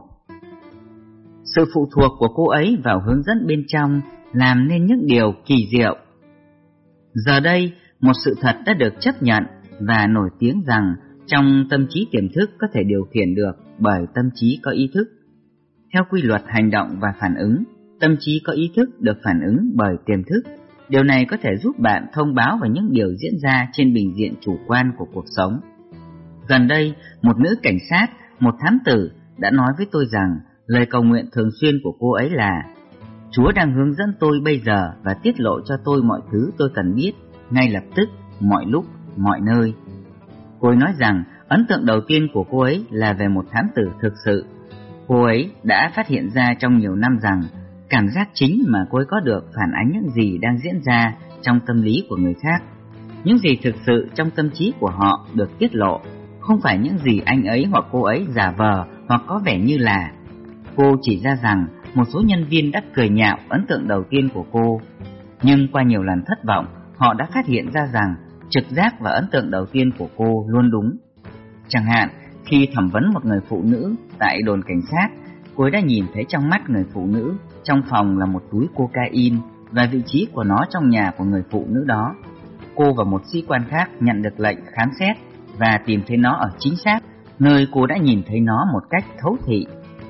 Sự phụ thuộc của cô ấy vào hướng dẫn bên trong làm nên những điều kỳ diệu. Giờ đây, một sự thật đã được chấp nhận và nổi tiếng rằng trong tâm trí tiềm thức có thể điều khiển được bởi tâm trí có ý thức. Theo quy luật hành động và phản ứng, tâm trí có ý thức được phản ứng bởi tiềm thức. Điều này có thể giúp bạn thông báo về những điều diễn ra trên bình diện chủ quan của cuộc sống. Gần đây, một nữ cảnh sát, một thám tử đã nói với tôi rằng lời cầu nguyện thường xuyên của cô ấy là: Chúa đang hướng dẫn tôi bây giờ và tiết lộ cho tôi mọi thứ tôi cần biết, ngay lập tức, mọi lúc, mọi nơi. Cô ấy nói rằng ấn tượng đầu tiên của cô ấy là về một thám tử thực sự. Cô ấy đã phát hiện ra trong nhiều năm rằng cảm giác chính mà cô ấy có được phản ánh những gì đang diễn ra trong tâm lý của người khác. Những gì thực sự trong tâm trí của họ được tiết lộ, không phải những gì anh ấy hoặc cô ấy giả vờ hoặc có vẻ như là. Cô chỉ ra rằng một số nhân viên đã cười nhạo ấn tượng đầu tiên của cô, nhưng qua nhiều lần thất vọng, họ đã phát hiện ra rằng trực giác và ấn tượng đầu tiên của cô luôn đúng. Chẳng hạn, khi thẩm vấn một người phụ nữ tại đồn cảnh sát, cô ấy đã nhìn thấy trong mắt người phụ nữ trong phòng là một túi cocaine và vị trí của nó trong nhà của người phụ nữ đó. Cô và một sĩ quan khác nhận được lệnh khám xét và tìm thấy nó ở chính xác nơi cô đã nhìn thấy nó một cách thấu thị.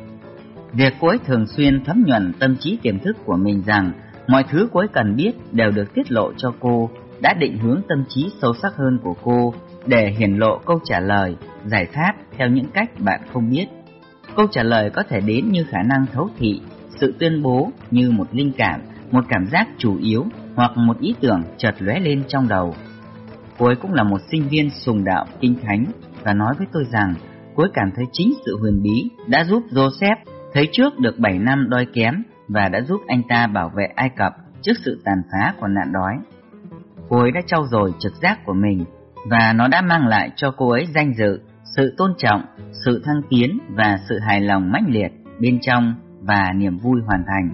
Việc cô ấy thường xuyên thấm nhuần tâm trí tiềm thức của mình rằng mọi thứ cô ấy cần biết đều được tiết lộ cho cô đã định hướng tâm trí sâu sắc hơn của cô để hiển lộ câu trả lời, giải pháp theo những cách bạn không biết. Câu trả lời có thể đến như khả năng thấu thị, sự tuyên bố như một linh cảm, một cảm giác chủ yếu hoặc một ý tưởng chợt lóe lên trong đầu. Cô ấy cũng là một sinh viên sùng đạo Kinh Thánh và nói với tôi rằng cô ấy cảm thấy chính sự huyền bí đã giúp Joseph thấy trước được bảy năm đói kém và đã giúp anh ta bảo vệ Ai Cập trước sự tàn phá của nạn đói. Cô ấy đã trau dồi trực giác của mình và nó đã mang lại cho cô ấy danh dự, sự tôn trọng, sự thăng tiến và sự hài lòng mãnh liệt bên trong và niềm vui hoàn thành.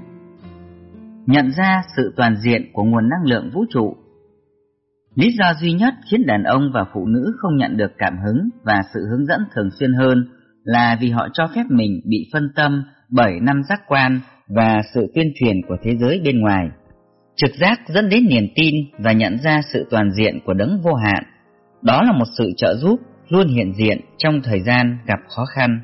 Nhận ra sự toàn diện của nguồn năng lượng vũ trụ. Lý do duy nhất khiến đàn ông và phụ nữ không nhận được cảm hứng và sự hướng dẫn thường xuyên hơn là vì họ cho phép mình bị phân tâm bởi năm giác quan và sự tuyên truyền của thế giới bên ngoài. Trực giác dẫn đến niềm tin và nhận ra sự toàn diện của đấng vô hạn. Đó là một sự trợ giúp luôn hiện diện trong thời gian gặp khó khăn.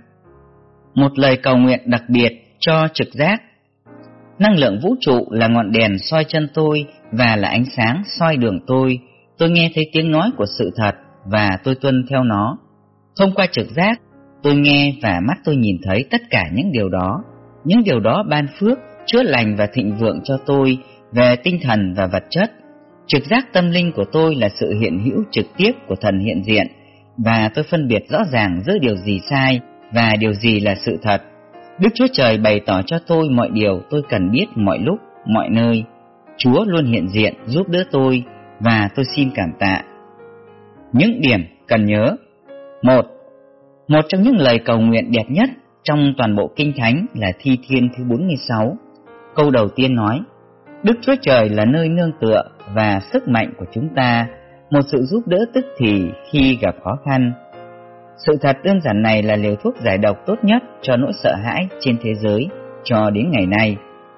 Một lời cầu nguyện đặc biệt cho trực giác. Năng lượng vũ trụ là ngọn đèn soi chân tôi và là ánh sáng soi đường tôi. Tôi nghe thấy tiếng nói của sự thật và tôi tuân theo nó. Thông qua trực giác, tôi nghe và mắt tôi nhìn thấy tất cả những điều đó. Những điều đó ban phước, chữa lành và thịnh vượng cho tôi về tinh thần và vật chất. Trực giác tâm linh của tôi là sự hiện hữu trực tiếp của thần hiện diện, và tôi phân biệt rõ ràng giữa điều gì sai và điều gì là sự thật. Đức Chúa Trời bày tỏ cho tôi mọi điều tôi cần biết mọi lúc, mọi nơi. Chúa luôn hiện diện giúp đỡ tôi và tôi xin cảm tạ. Những điểm cần nhớ. Một. Một trong những lời cầu nguyện đẹp nhất trong toàn bộ Kinh Thánh là Thi Thiên thứ bốn mươi sáu. Câu đầu tiên nói: Đức Chúa Trời là nơi nương tựa và sức mạnh của chúng ta, một sự giúp đỡ tức thì khi gặp khó khăn. Sự thật đơn giản này là liều thuốc giải độc tốt nhất cho nỗi sợ hãi trên thế giới cho đến ngày nay.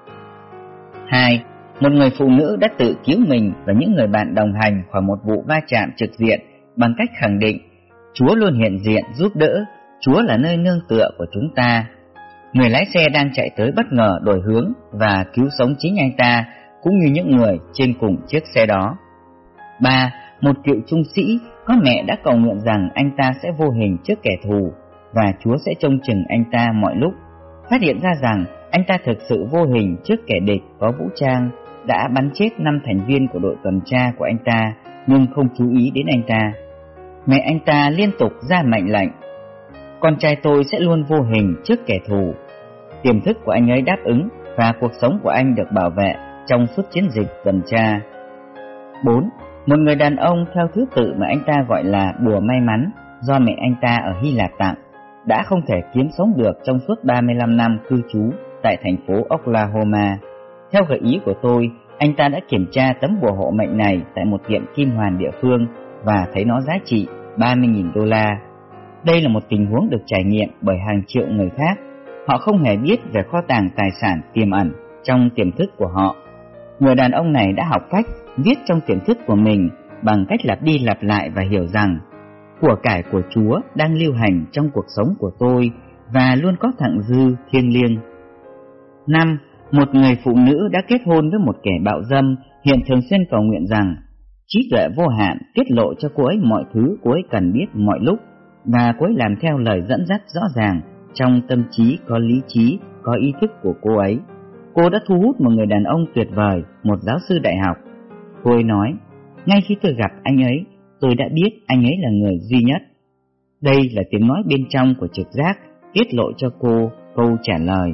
Hai. Một người phụ nữ đã tự cứu mình và những người bạn đồng hành khỏi một vụ va chạm trực diện bằng cách khẳng định: Chúa luôn hiện diện giúp đỡ, Chúa là nơi nương tựa của chúng ta. Người lái xe đang chạy tới bất ngờ đổi hướng và cứu sống chính anh ta cũng như những người trên cùng chiếc xe đó. Ba. Một cựu trung sĩ có mẹ đã cầu nguyện rằng anh ta sẽ vô hình trước kẻ thù và Chúa sẽ trông chừng anh ta mọi lúc. Phát hiện ra rằng anh ta thực sự vô hình trước kẻ địch có vũ trang đã bắn chết năm thành viên của đội tuần tra của anh ta nhưng không chú ý đến anh ta. Mẹ anh ta liên tục ra mệnh lệnh: Con trai tôi sẽ luôn vô hình trước kẻ thù. Tiềm thức của anh ấy đáp ứng và cuộc sống của anh được bảo vệ trong suốt chiến dịch tuần tra. Bốn. Một người đàn ông theo thứ tự mà anh ta gọi là bùa may mắn do mẹ anh ta ở Hy Lạp tặng đã không thể kiếm sống được trong suốt ba mươi lăm năm cư trú tại thành phố Oklahoma. Theo gợi ý của tôi, anh ta đã kiểm tra tấm bùa hộ mệnh này tại một tiệm kim hoàn địa phương và thấy nó giá trị ba mươi nghìn đô la. Đây là một tình huống được trải nghiệm bởi hàng triệu người khác. Họ không hề biết về kho tàng tài sản tiềm ẩn trong tiềm thức của họ. Người đàn ông này đã học cách viết trong tiềm thức của mình bằng cách lặp đi lặp lại và hiểu rằng của cải của Chúa đang lưu hành trong cuộc sống của tôi và luôn có thặng dư thiêng liêng. Năm. Một người phụ nữ đã kết hôn với một kẻ bạo dâm hiện thường xuyên cầu nguyện rằng trí tuệ vô hạn tiết lộ cho cô ấy mọi thứ cô ấy cần biết mọi lúc và cô ấy làm theo lời dẫn dắt rõ ràng trong tâm trí có lý trí có ý thức của cô ấy. Cô đã thu hút một người đàn ông tuyệt vời, một giáo sư đại học. Cô ấy nói, ngay khi tôi gặp anh ấy, tôi đã biết anh ấy là người duy nhất. Đây là tiếng nói bên trong của trực giác tiết lộ cho cô câu trả lời.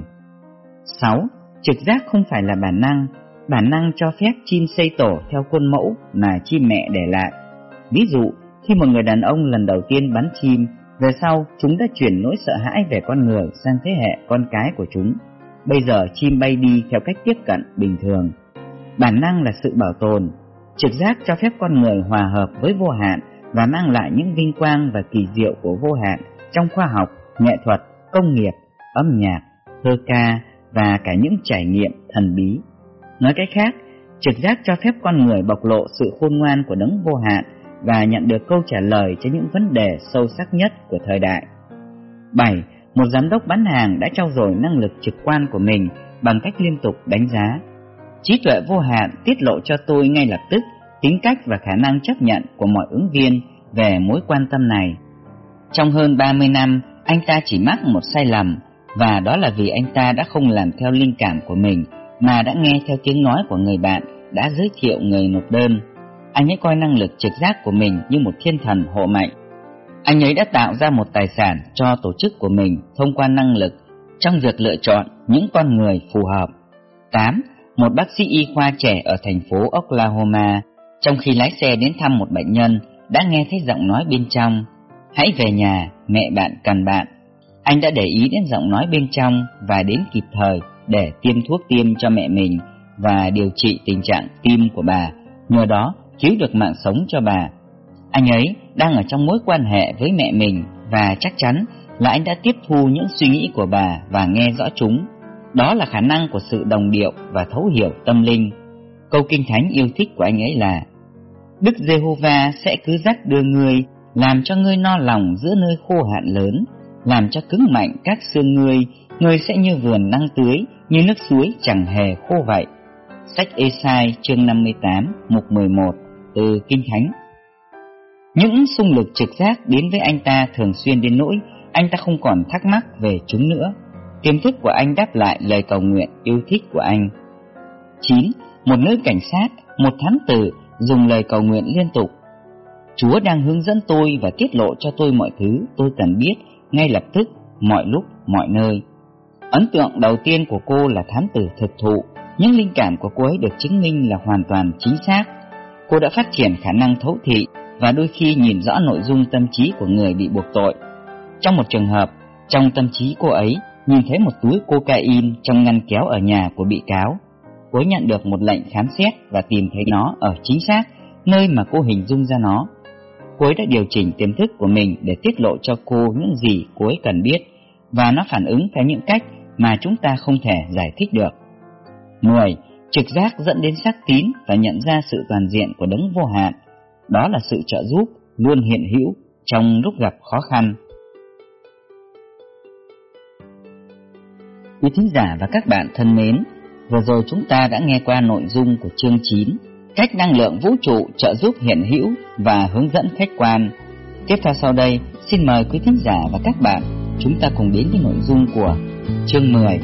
Sáu. Trực giác không phải là bản năng. Bản năng cho phép chim xây tổ theo khuôn mẫu mà chim mẹ để lại. Ví dụ, khi một người đàn ông lần đầu tiên bắn chim, về sau chúng đã chuyển nỗi sợ hãi về con người sang thế hệ con cái của chúng. Bây giờ chim bay đi theo cách tiếp cận bình thường. Bản năng là sự bảo tồn. Trực giác cho phép con người hòa hợp với vô hạn và mang lại những vinh quang và kỳ diệu của vô hạn trong khoa học, nghệ thuật, công nghiệp, âm nhạc, thơ ca và cả những trải nghiệm thần bí. Nói cách khác, trực giác cho phép con người bộc lộ sự khôn ngoan của đấng vô hạn và nhận được câu trả lời cho những vấn đề sâu sắc nhất của thời đại. Bảy. Một giám đốc bán hàng đã trau dồi năng lực trực quan của mình bằng cách liên tục đánh giá. Trí tuệ vô hạn tiết lộ cho tôi ngay lập tức tính cách và khả năng chấp nhận của mọi ứng viên về mối quan tâm này. Trong hơn ba mươi năm, anh ta chỉ mắc một sai lầm, và đó là vì anh ta đã không làm theo linh cảm của mình, mà đã nghe theo tiếng nói của người bạn đã giới thiệu người nộp đơn. Anh ấy coi năng lực trực giác của mình như một thiên thần hộ mệnh. Anh ấy đã tạo ra một tài sản cho tổ chức của mình thông qua năng lực trong việc lựa chọn những con người phù hợp. Tám. Một bác sĩ y khoa trẻ ở thành phố Oklahoma, trong khi lái xe đến thăm một bệnh nhân, đã nghe thấy giọng nói bên trong: "Hãy về nhà, mẹ bạn cần bạn." Anh đã để ý đến giọng nói bên trong và đến kịp thời để tiêm thuốc tiêm cho mẹ mình và điều trị tình trạng tim của bà, nhờ đó cứu được mạng sống cho bà. Anh ấy đang ở trong mối quan hệ với mẹ mình và chắc chắn là anh đã tiếp thu những suy nghĩ của bà và nghe rõ chúng. Đó là khả năng của sự đồng điệu và thấu hiểu tâm linh. Câu kinh thánh yêu thích của anh ấy là: "Đức Giê-hô-va sẽ cứ dắt đưa ngươi, làm cho ngươi no lòng giữa nơi khô hạn lớn, làm cho cứng mạnh các xương ngươi, ngươi sẽ như vườn năng tưới, như nước suối chẳng hề khô vậy." Sách Ê-sai chương năm mươi tám, mục mười một, từ Kinh Thánh. Những xung lực trực giác đến với anh ta thường xuyên đến nỗi anh ta không còn thắc mắc về chúng nữa. Tiềm thức của anh đáp lại lời cầu nguyện yêu thích của anh. Chín. Một nữ cảnh sát, một thám tử dùng lời cầu nguyện liên tục: "Chúa đang hướng dẫn tôi và tiết lộ cho tôi mọi thứ tôi cần biết ngay lập tức, mọi lúc, mọi nơi." Ấn tượng đầu tiên của cô là thám tử thực thụ. Những linh cảm của cô ấy được chứng minh là hoàn toàn chính xác. Cô đã phát triển khả năng thấu thị và đôi khi nhìn rõ nội dung tâm trí của người bị buộc tội. Trong một trường hợp, trong tâm trí cô ấy nhìn thấy một túi cocaine trong ngăn kéo ở nhà của bị cáo. Cô ấy nhận được một lệnh khám xét và tìm thấy nó ở chính xác nơi mà cô hình dung ra nó. Cô ấy đã điều chỉnh tiềm thức của mình để tiết lộ cho cô những gì cô ấy cần biết, và nó phản ứng theo những cách mà chúng ta không thể giải thích được. Mười. Trực giác dẫn đến xác tín và nhận ra sự toàn diện của đấng vô hạn. Đó là sự trợ giúp luôn hiện hữu trong lúc gặp khó khăn. Quý thính giả và các bạn thân mến, vừa rồi chúng ta đã nghe qua nội dung của chương chín, cách năng lượng vũ trụ trợ giúp hiện hữu và hướng dẫn khách quan. Tiếp theo sau đây, xin mời quý thính giả và các bạn chúng ta cùng đến với nội dung của chương mười.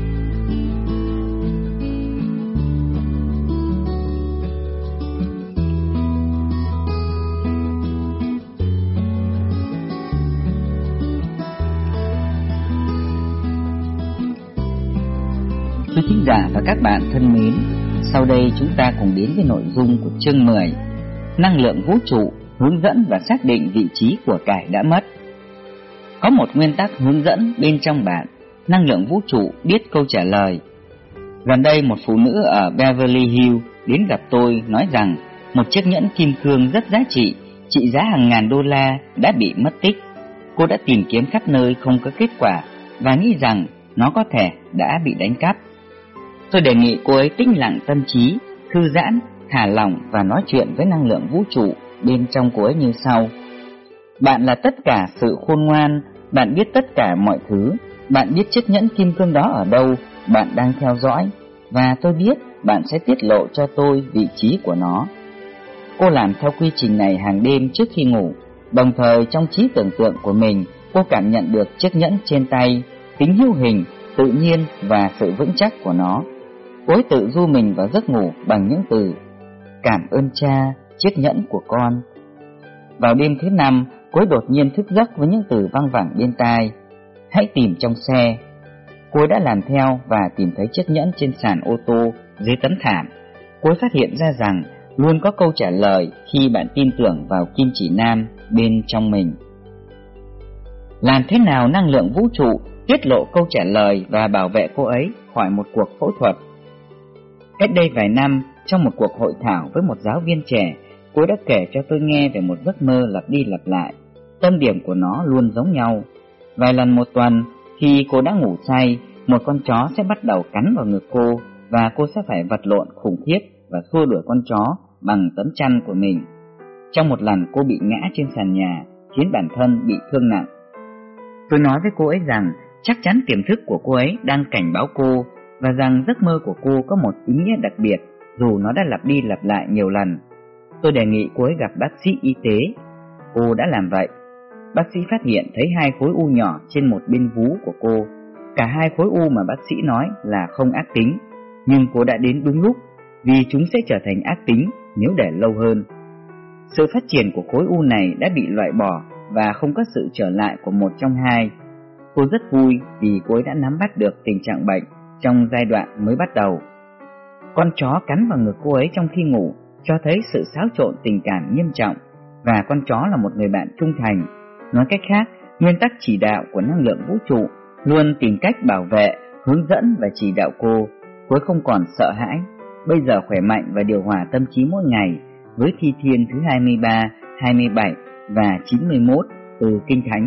Quý thính giả và các bạn thân mến, sau đây chúng ta cùng đến với nội dung của chương mười, năng lượng vũ trụ hướng dẫn và xác định vị trí của cải đã mất. Có một nguyên tắc hướng dẫn bên trong bạn, năng lượng vũ trụ biết câu trả lời. Gần đây một phụ nữ ở Beverly Hills đến gặp tôi nói rằng một chiếc nhẫn kim cương rất giá trị, trị giá hàng ngàn đô la đã bị mất tích. Cô đã tìm kiếm khắp nơi không có kết quả và nghĩ rằng nó có thể đã bị đánh cắp. Tôi đề nghị cô ấy tĩnh lặng tâm trí, thư giãn, thả lỏng và nói chuyện với năng lượng vũ trụ bên trong cô ấy như sau: "Bạn là tất cả sự khôn ngoan, bạn biết tất cả mọi thứ, bạn biết chiếc nhẫn kim cương đó ở đâu, bạn đang theo dõi, và tôi biết bạn sẽ tiết lộ cho tôi vị trí của nó." Cô làm theo quy trình này hàng đêm trước khi ngủ, đồng thời trong trí tưởng tượng của mình, cô cảm nhận được chiếc nhẫn trên tay, tính hữu hình tự nhiên và sự vững chắc của nó. Cô ấy tự du mình vào giấc ngủ bằng những từ: cảm ơn cha, chiếc nhẫn của con. Vào đêm thứ năm, cô ấy đột nhiên thức giấc với những từ văng vẳng bên tai: hãy tìm trong xe. Cô ấy đã làm theo và tìm thấy chiếc nhẫn trên sàn ô tô dưới tấm thảm. Cô ấy phát hiện ra rằng luôn có câu trả lời khi bạn tin tưởng vào kim chỉ nam bên trong mình. Làm thế nào năng lượng vũ trụ tiết lộ câu trả lời và bảo vệ cô ấy khỏi một cuộc phẫu thuật? Cách đây vài năm, trong một cuộc hội thảo với một giáo viên trẻ, cô ấy đã kể cho tôi nghe về một giấc mơ lặp đi lặp lại. Tâm điểm của nó luôn giống nhau. Vài lần một tuần, khi cô đã ngủ say, một con chó sẽ bắt đầu cắn vào ngực cô và cô sẽ phải vật lộn khủng khiếp và xua đuổi con chó bằng tấm chăn của mình. Trong một lần cô bị ngã trên sàn nhà, khiến bản thân bị thương nặng. Tôi nói với cô ấy rằng chắc chắn tiềm thức của cô ấy đang cảnh báo cô và rằng giấc mơ của cô có một ý nghĩa đặc biệt dù nó đã lặp đi lặp lại nhiều lần. Tôi đề nghị cô ấy gặp bác sĩ y tế. Cô đã làm vậy. Bác sĩ phát hiện thấy hai khối u nhỏ trên một bên vú của cô. Cả hai khối u mà bác sĩ nói là không ác tính, nhưng cô đã đến đúng lúc vì chúng sẽ trở thành ác tính nếu để lâu hơn. Sự phát triển của khối u này đã bị loại bỏ và không có sự trở lại của một trong hai. Cô rất vui vì cô ấy đã nắm bắt được tình trạng bệnh trong giai đoạn mới bắt đầu. Con chó cắn vào ngực cô ấy trong khi ngủ cho thấy sự xáo trộn tình cảm nghiêm trọng, và con chó là một người bạn trung thành. Nói cách khác, nguyên tắc chỉ đạo của năng lượng vũ trụ luôn tìm cách bảo vệ, hướng dẫn và chỉ đạo cô. Cô ấy không còn sợ hãi, bây giờ khỏe mạnh và điều hòa tâm trí mỗi ngày với thi thiên thứ hai mươi ba, hai mươi bảy và chín mươi mốt từ Kinh Thánh.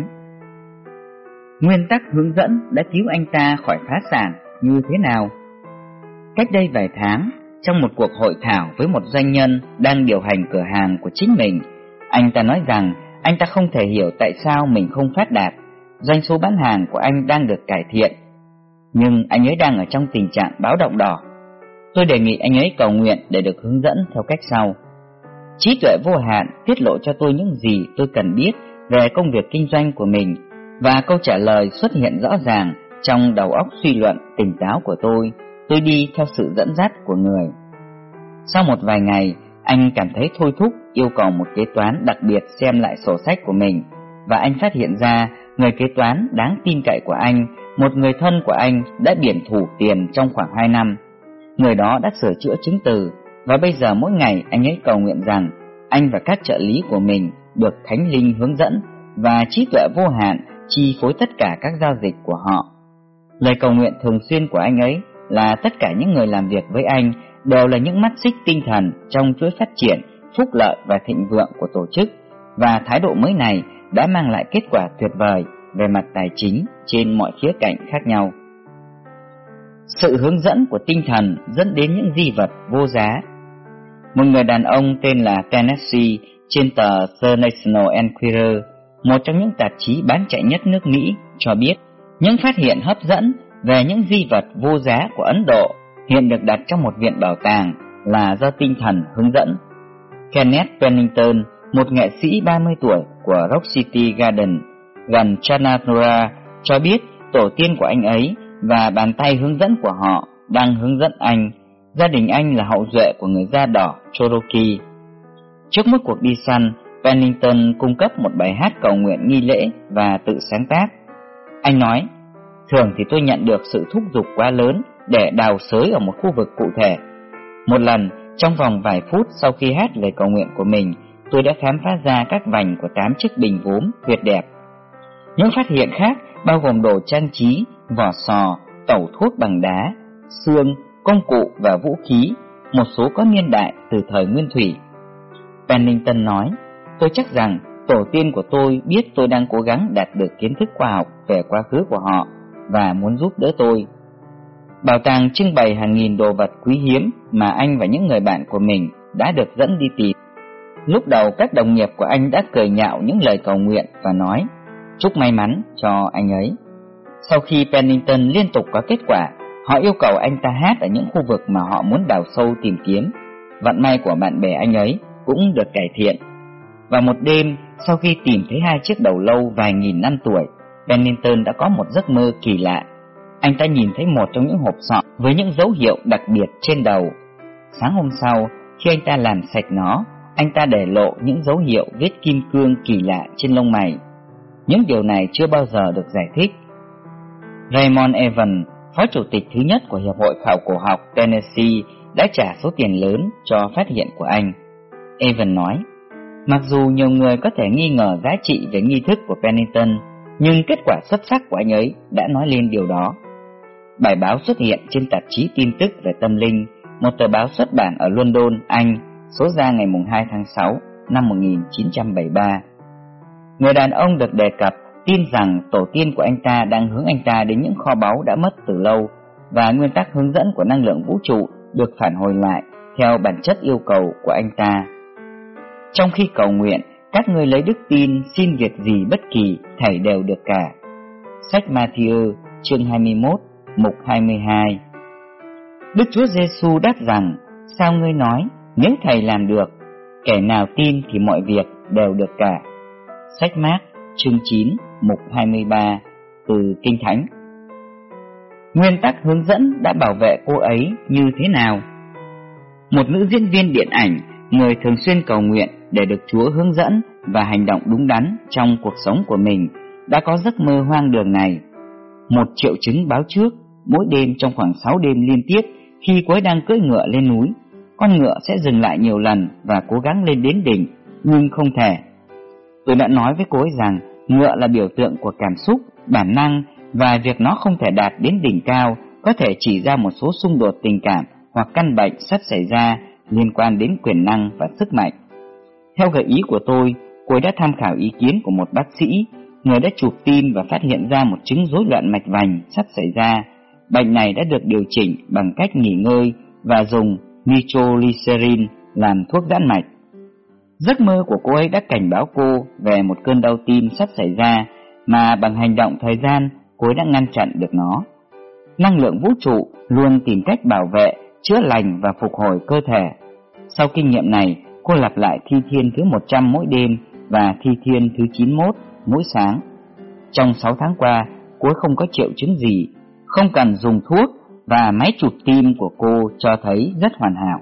Nguyên tắc hướng dẫn đã cứu anh ta khỏi phá sản như thế nào? Cách đây vài tháng, trong một cuộc hội thảo với một doanh nhân đang điều hành cửa hàng của chính mình, anh ta nói rằng anh ta không thể hiểu tại sao mình không phát đạt. Doanh số bán hàng của anh đang được cải thiện, nhưng anh ấy đang ở trong tình trạng báo động đỏ. Tôi đề nghị anh ấy cầu nguyện để được hướng dẫn theo cách sau. Trí tuệ vô hạn tiết lộ cho tôi những gì tôi cần biết về công việc kinh doanh của mình, và câu trả lời xuất hiện rõ ràng trong đầu óc suy luận tỉnh táo của tôi. Tôi đi theo sự dẫn dắt của người. Sau một vài ngày, anh cảm thấy thôi thúc yêu cầu một kế toán đặc biệt xem lại sổ sách của mình, và anh phát hiện ra người kế toán đáng tin cậy của anh, một người thân của anh, đã biển thủ tiền trong khoảng hai năm. Người đó đã sửa chữa chứng từ, và bây giờ mỗi ngày anh ấy cầu nguyện rằng anh và các trợ lý của mình được Thánh Linh hướng dẫn và trí tuệ vô hạn chi phối tất cả các giao dịch của họ. Lời cầu nguyện thường xuyên của anh ấy là tất cả những người làm việc với anh đều là những mắt xích tinh thần trong chuỗi phát triển, phúc lợi và thịnh vượng của tổ chức, và thái độ mới này đã mang lại kết quả tuyệt vời về mặt tài chính trên mọi khía cạnh khác nhau. Sự hướng dẫn của tinh thần dẫn đến những di vật vô giá. Một người đàn ông tên là Tennessee trên tờ The National Enquirer, một trong những tạp chí bán chạy nhất nước Mỹ, cho biết những phát hiện hấp dẫn về những di vật vô giá của Ấn Độ hiện được đặt trong một viện bảo tàng là do tinh thần hướng dẫn. Kenneth Pennington, một nghệ sĩ ba mươi tuổi của Rock City Garden gần Chananora, cho biết tổ tiên của anh ấy và bàn tay hướng dẫn của họ đang hướng dẫn anh. Gia đình anh là hậu duệ của người da đỏ Cherokee. Trước mỗi cuộc đi săn, Pennington cung cấp một bài hát cầu nguyện nghi lễ và tự sáng tác. Anh nói, thường thì tôi nhận được sự thúc giục quá lớn để đào xới ở một khu vực cụ thể. Một lần, trong vòng vài phút sau khi hát lời cầu nguyện của mình, tôi đã khám phá ra các vành của tám chiếc bình gốm tuyệt đẹp. Những phát hiện khác bao gồm đồ trang trí, vỏ sò, tẩu thuốc bằng đá, xương, công cụ và vũ khí, một số có niên đại từ thời Nguyên Thủy. Pennington nói, tôi chắc rằng tổ tiên của tôi biết tôi đang cố gắng đạt được kiến thức khoa học về quá khứ của họ và muốn giúp đỡ tôi. Bảo tàng trưng bày hàng nghìn đồ vật quý hiếm mà anh và những người bạn của mình đã được dẫn đi tìm. Lúc đầu các đồng nghiệp của anh đã cười nhạo những lời cầu nguyện và nói chúc may mắn cho anh ấy. Sau khi Pennington liên tục có kết quả, họ yêu cầu anh ta hát ở những khu vực mà họ muốn đào sâu tìm kiếm. Vận may của bạn bè anh ấy cũng được cải thiện. Và một đêm, sau khi tìm thấy hai chiếc đầu lâu vài nghìn năm tuổi, Pennington đã có một giấc mơ kỳ lạ. anh ta nhìn thấy một trong những hộp sọ với những dấu hiệu đặc biệt trên đầu. Sáng hôm sau, khi anh ta làm sạch nó, anh ta để lộ những dấu hiệu vết kim cương kỳ lạ trên lông mày. Những điều này chưa bao giờ được giải thích. Raymond Evans, phó chủ tịch thứ nhất của Hiệp hội Khảo cổ học Tennessee, đã trả số tiền lớn cho phát hiện của anh. Evans nói, mặc dù nhiều người có thể nghi ngờ giá trị về nghi thức của Pennington, nhưng kết quả xuất sắc của anh ấy đã nói lên điều đó. Bài báo xuất hiện trên tạp chí tin tức về tâm linh, một tờ báo xuất bản ở London, Anh, số ra ngày hai tháng sáu năm một nghìn chín trăm bảy mươi ba. Người đàn ông được đề cập tin rằng tổ tiên của anh ta đang hướng anh ta đến những kho báu đã mất từ lâu, và nguyên tắc hướng dẫn của năng lượng vũ trụ được phản hồi lại theo bản chất yêu cầu của anh ta. Trong khi cầu nguyện, các ngươi lấy đức tin xin việc gì bất kỳ, thảy đều được cả. Sách Matthew chương hai mươi mốt, mục hai mươi hai. Đức Chúa Giêsu đáp rằng, sao ngươi nói, nếu thầy làm được, kẻ nào tin thì mọi việc đều được cả. Sách Mác chương chín, mục hai mươi ba, từ Kinh Thánh. Nguyên tắc hướng dẫn đã bảo vệ cô ấy như thế nào? Một nữ diễn viên điện ảnh, người thường xuyên cầu nguyện để được Chúa hướng dẫn và hành động đúng đắn trong cuộc sống của mình, đã có giấc mơ hoang đường này. Một triệu chứng báo trước, mỗi đêm trong khoảng sáu đêm liên tiếp, khi cô ấy đang cưỡi ngựa lên núi, con ngựa sẽ dừng lại nhiều lần và cố gắng lên đến đỉnh, nhưng không thể. Tôi đã nói với cô ấy rằng ngựa là biểu tượng của cảm xúc, bản năng, và việc nó không thể đạt đến đỉnh cao có thể chỉ ra một số xung đột tình cảm hoặc căn bệnh sắp xảy ra liên quan đến quyền năng và sức mạnh. Theo gợi ý của tôi, cô ấy đã tham khảo ý kiến của một bác sĩ, người đã chụp tim và phát hiện ra một chứng rối loạn mạch vành sắp xảy ra. Bệnh này đã được điều chỉnh bằng cách nghỉ ngơi và dùng nitroglycerin làm thuốc giãn mạch. Giấc mơ của cô ấy đã cảnh báo cô về một cơn đau tim sắp xảy ra, mà bằng hành động thời gian, cô ấy đã ngăn chặn được nó. Năng lượng vũ trụ luôn tìm cách bảo vệ, chữa lành và phục hồi cơ thể. Sau kinh nghiệm này, cô lặp lại thi thiên thứ một trăm mỗi đêm và thi thiên thứ chín mươi mốt mỗi sáng. Trong sáu tháng qua, cô ấy không có triệu chứng gì, không cần dùng thuốc, và máy chụp tim của cô cho thấy rất hoàn hảo.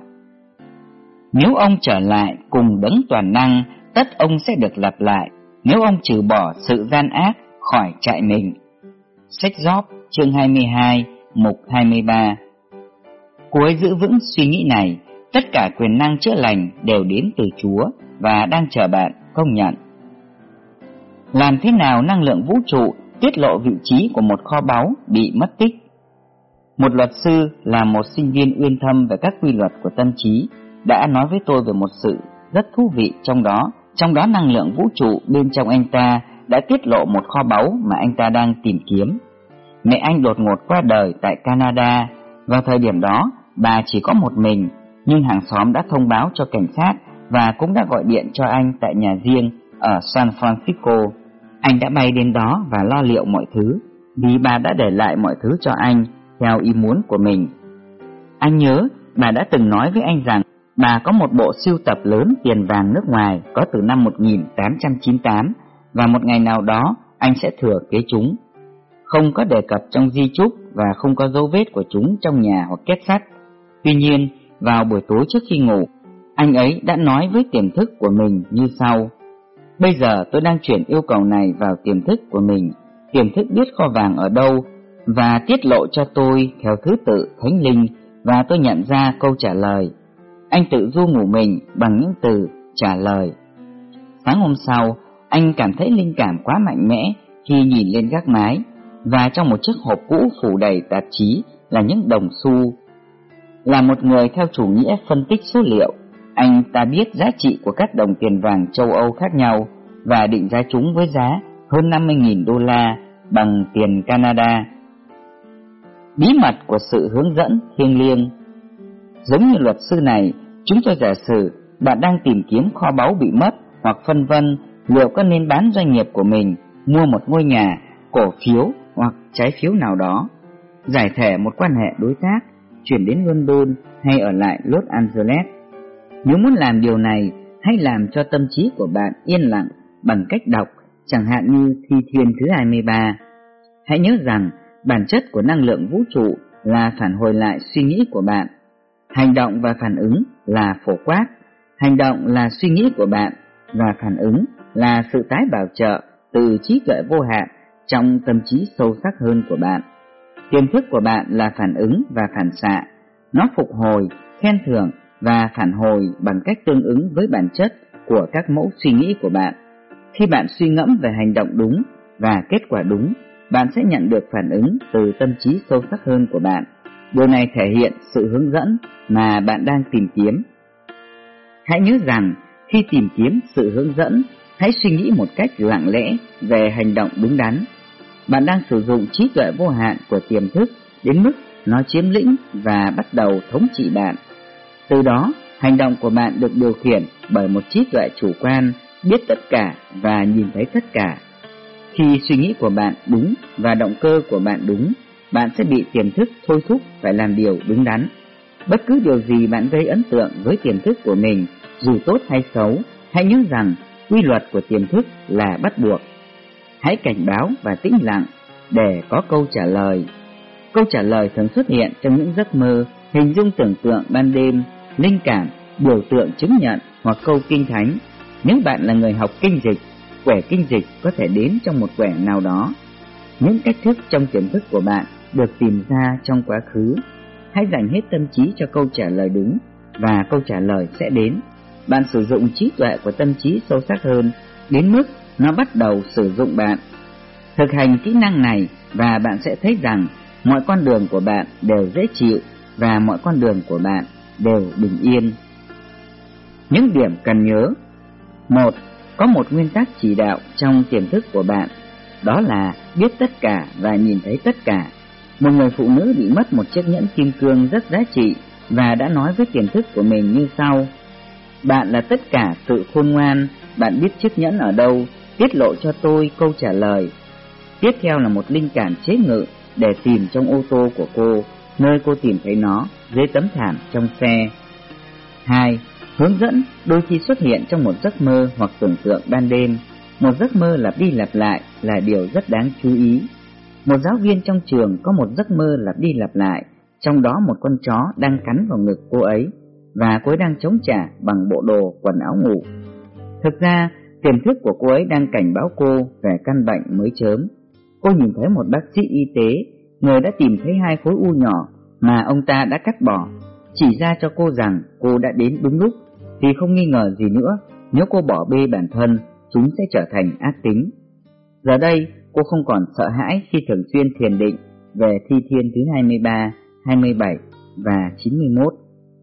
Nếu ông trở lại cùng đấng toàn năng, tất ông sẽ được lặp lại, nếu ông trừ bỏ sự gian ác khỏi trại mình. Sách Job chương hai mươi hai, mục hai mươi ba. Cô ấy giữ vững suy nghĩ này, tất cả quyền năng chữa lành đều đến từ Chúa và đang chờ bạn công nhận. Làm thế nào năng lượng vũ trụ tiết lộ vị trí của một kho báu bị mất tích? Một luật sư là một sinh viên uyên thâm về các quy luật của tâm trí đã nói với tôi về một sự rất thú vị trong đó. Trong đó năng lượng vũ trụ bên trong anh ta đã tiết lộ một kho báu mà anh ta đang tìm kiếm. Mẹ anh đột ngột qua đời tại Canada. Vào thời điểm đó, bà chỉ có một mình, nhưng hàng xóm đã thông báo cho cảnh sát và cũng đã gọi điện cho anh tại nhà riêng ở San Francisco. Anh đã bay đến đó và lo liệu mọi thứ, vì bà đã để lại mọi thứ cho anh theo ý muốn của mình. Anh nhớ bà đã từng nói với anh rằng bà có một bộ sưu tập lớn tiền vàng nước ngoài có từ năm một nghìn tám trăm chín mươi tám, và một ngày nào đó anh sẽ thừa kế chúng. Không có đề cập trong di chúc và không có dấu vết của chúng trong nhà hoặc két sắt. Tuy nhiên, vào buổi tối trước khi ngủ, anh ấy đã nói với tiềm thức của mình như sau: bây giờ tôi đang chuyển yêu cầu này vào tiềm thức của mình. Tiềm thức biết kho vàng ở đâu và tiết lộ cho tôi theo thứ tự thánh linh, và tôi nhận ra câu trả lời. Anh tự ru ngủ mình bằng những từ trả lời. Sáng hôm sau, anh cảm thấy linh cảm quá mạnh mẽ khi nhìn lên gác mái, và trong một chiếc hộp cũ phủ đầy tạp chí là những đồng xu. Là một người theo chủ nghĩa phân tích số liệu, anh ta biết giá trị của các đồng tiền vàng châu Âu khác nhau và định giá chúng với giá hơn năm mươi nghìn đô la bằng tiền Canada. Bí mật của sự hướng dẫn thiêng liêng. Giống như luật sư này, chúng tôi giả sử bạn đang tìm kiếm kho báu bị mất hoặc phân vân liệu có nên bán doanh nghiệp của mình, mua một ngôi nhà, cổ phiếu hoặc trái phiếu nào đó, giải thể một quan hệ đối tác, chuyển đến London hay ở lại Los Angeles. Nếu muốn làm điều này, hãy làm cho tâm trí của bạn yên lặng bằng cách đọc, chẳng hạn như thi thiên thứ hai mươi ba. Hãy nhớ rằng Bản chất của năng lượng vũ trụ là phản hồi lại suy nghĩ của bạn. Hành động và phản ứng là phổ quát. Hành động là suy nghĩ của bạn và phản ứng là sự tái bảo trợ từ trí tuệ vô hạn trong tâm trí sâu sắc hơn của bạn. Tiềm thức của bạn là phản ứng và phản xạ. Nó phục hồi, khen thưởng và phản hồi bằng cách tương ứng với bản chất của các mẫu suy nghĩ của bạn. Khi bạn suy ngẫm về hành động đúng và kết quả đúng, bạn sẽ nhận được phản ứng từ tâm trí sâu sắc hơn của bạn. Điều này thể hiện sự hướng dẫn mà bạn đang tìm kiếm. Hãy nhớ rằng, khi tìm kiếm sự hướng dẫn, hãy suy nghĩ một cách lặng lẽ về hành động đúng đắn. Bạn đang sử dụng trí tuệ vô hạn của tiềm thức đến mức nó chiếm lĩnh và bắt đầu thống trị bạn. Từ đó, hành động của bạn được điều khiển bởi một trí tuệ chủ quan, biết tất cả và nhìn thấy tất cả. Khi suy nghĩ của bạn đúng và động cơ của bạn đúng, bạn sẽ bị tiềm thức thôi thúc phải làm điều đúng đắn. Bất cứ điều gì bạn gây ấn tượng với tiềm thức của mình, dù tốt hay xấu, hãy nhớ rằng quy luật của tiềm thức là bắt buộc. Hãy cảnh báo và tĩnh lặng để có câu trả lời. Câu trả lời thường xuất hiện trong những giấc mơ, hình dung tưởng tượng ban đêm, linh cảm, biểu tượng chứng nhận hoặc câu kinh thánh. Nếu bạn là người học kinh dịch, quẻ kinh dịch có thể đến trong một quẻ nào đó. Những cách thức trong tiềm thức của bạn được tìm ra trong quá khứ. Hãy dành hết tâm trí cho câu trả lời đúng và câu trả lời sẽ đến. Bạn sử dụng trí tuệ của tâm trí sâu sắc hơn đến mức nó bắt đầu sử dụng bạn. Thực hành kỹ năng này và bạn sẽ thấy rằng mọi con đường của bạn đều dễ chịu và mọi con đường của bạn đều bình yên. Những điểm cần nhớ. Một. Có một nguyên tắc chỉ đạo trong tiềm thức của bạn, đó là biết tất cả và nhìn thấy tất cả. Một người phụ nữ bị mất một chiếc nhẫn kim cương rất giá trị và đã nói với tiềm thức của mình như sau: bạn là tất cả sự khôn ngoan, bạn biết chiếc nhẫn ở đâu, tiết lộ cho tôi câu trả lời. Tiếp theo là một linh cảm chế ngự để tìm trong ô tô của cô, nơi cô tìm thấy nó dưới tấm thảm trong xe. Hai. Hướng dẫn đôi khi xuất hiện trong một giấc mơ hoặc tưởng tượng ban đêm. Một giấc mơ lặp đi lặp lại là điều rất đáng chú ý. Một giáo viên trong trường có một giấc mơ lặp đi lặp lại, trong đó một con chó đang cắn vào ngực cô ấy và cô ấy đang chống trả bằng bộ đồ quần áo ngủ. Thực ra, tiềm thức của cô ấy đang cảnh báo cô về căn bệnh mới chớm. Cô nhìn thấy một bác sĩ y tế, người đã tìm thấy hai khối u nhỏ mà ông ta đã cắt bỏ, chỉ ra cho cô rằng cô đã đến đúng lúc, vì không nghi ngờ gì nữa, nếu cô bỏ bê bản thân, chúng sẽ trở thành ác tính. Giờ đây, cô không còn sợ hãi khi thường xuyên thiền định về thi thiên thứ hai mươi ba, hai mươi bảy và chín mươi mốt.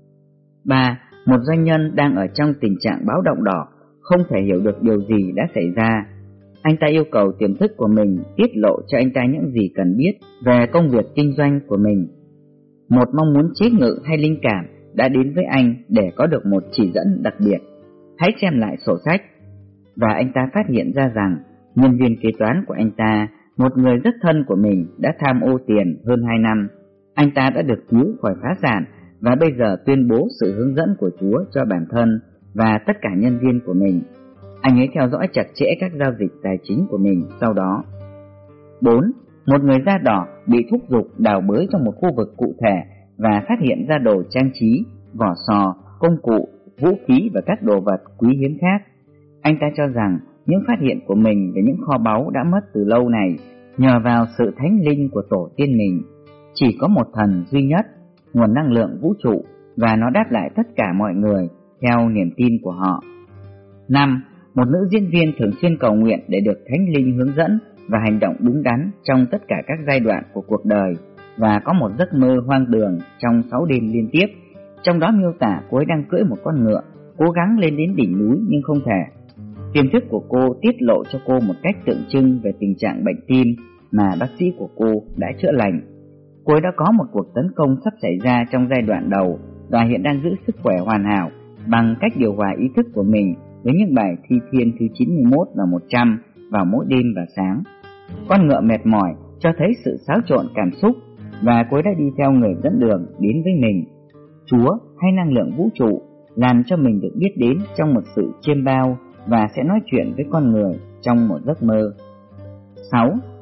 Ba. Một doanh nhân đang ở trong tình trạng báo động đỏ, không thể hiểu được điều gì đã xảy ra. Anh ta yêu cầu tiềm thức của mình tiết lộ cho anh ta những gì cần biết về công việc kinh doanh của mình. Một mong muốn chế ngự hay linh cảm đã đến với anh để có được một chỉ dẫn đặc biệt. Hãy xem lại sổ sách. Và anh ta phát hiện ra rằng nhân viên kế toán của anh ta, một người rất thân của mình, đã tham ô tiền hơn hai năm. Anh ta đã được cứu khỏi phá sản và bây giờ tuyên bố sự hướng dẫn của Chúa cho bản thân và tất cả nhân viên của mình. Anh ấy theo dõi chặt chẽ các giao dịch tài chính của mình sau đó. Bốn. Một người da đỏ bị thúc giục đào bới trong một khu vực cụ thể và phát hiện ra đồ trang trí, vỏ sò, công cụ, vũ khí và các đồ vật quý hiếm khác. Anh ta cho rằng những phát hiện của mình về những kho báu đã mất từ lâu này nhờ vào sự thánh linh của tổ tiên mình. Chỉ có một thần duy nhất, nguồn năng lượng vũ trụ, và nó đáp lại tất cả mọi người theo niềm tin của họ. Năm. Một nữ diễn viên thường xuyên cầu nguyện để được thánh linh hướng dẫn và hành động đúng đắn trong tất cả các giai đoạn của cuộc đời, và có một giấc mơ hoang đường trong sáu đêm liên tiếp, trong đó miêu tả cô ấy đang cưỡi một con ngựa, cố gắng lên đến đỉnh núi nhưng không thể. Tiềm thức của cô tiết lộ cho cô một cách tượng trưng về tình trạng bệnh tim mà bác sĩ của cô đã chữa lành. Cô ấy đã có một cuộc tấn công sắp xảy ra trong giai đoạn đầu và hiện đang giữ sức khỏe hoàn hảo bằng cách điều hòa ý thức của mình với những bài thi thiên thứ chín mươi mốt và một trăm vào mỗi đêm và sáng. Con ngựa mệt mỏi cho thấy sự xáo trộn cảm xúc và cô ấy đã đi theo người dẫn đường đến với mình. Chúa hay năng lượng vũ trụ làm cho mình được biết đến trong một sự chiêm bao và sẽ nói chuyện với con người trong một giấc mơ. Sáu.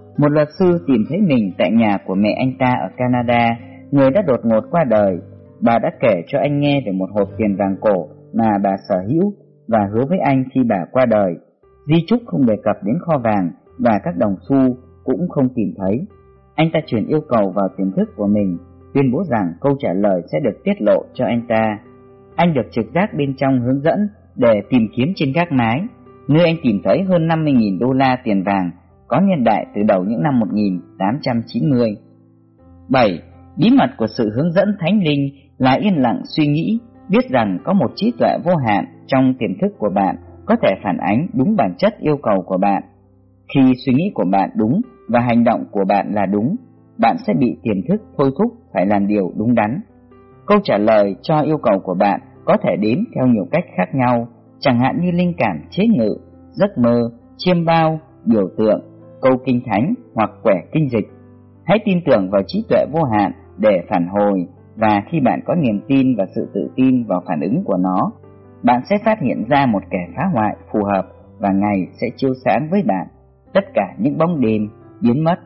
Một luật sư tìm thấy mình tại nhà của mẹ anh ta ở Canada, người đã đột ngột qua đời. Bà đã kể cho anh nghe về một hộp tiền vàng cổ mà bà sở hữu và hứa với anh khi bà qua đời. Di chúc không đề cập đến kho vàng và các đồng xu cũng không tìm thấy. Anh ta chuyển yêu cầu vào tiềm thức của mình, tuyên bố rằng câu trả lời sẽ được tiết lộ cho anh ta. Anh được trực giác bên trong hướng dẫn để tìm kiếm trên gác mái, nơi anh tìm thấy hơn năm mươi nghìn đô la tiền vàng có niên đại từ đầu những năm một nghìn tám trăm chín mươi. bảy. Bí mật của sự hướng dẫn thánh linh là yên lặng suy nghĩ, biết rằng có một trí tuệ vô hạn trong tiềm thức của bạn có thể phản ánh đúng bản chất yêu cầu của bạn. Khi suy nghĩ của bạn đúng và hành động của bạn là đúng, bạn sẽ bị tiềm thức thôi thúc phải làm điều đúng đắn. Câu trả lời cho yêu cầu của bạn có thể đến theo nhiều cách khác nhau, chẳng hạn như linh cảm chế ngự, giấc mơ, chiêm bao, biểu tượng, câu kinh thánh hoặc quẻ kinh dịch. Hãy tin tưởng vào trí tuệ vô hạn để phản hồi, và khi bạn có niềm tin và sự tự tin vào phản ứng của nó, bạn sẽ phát hiện ra một kẻ phá hoại phù hợp và ngày sẽ chiếu sáng với bạn. Tất cả những bóng đêm biến mất.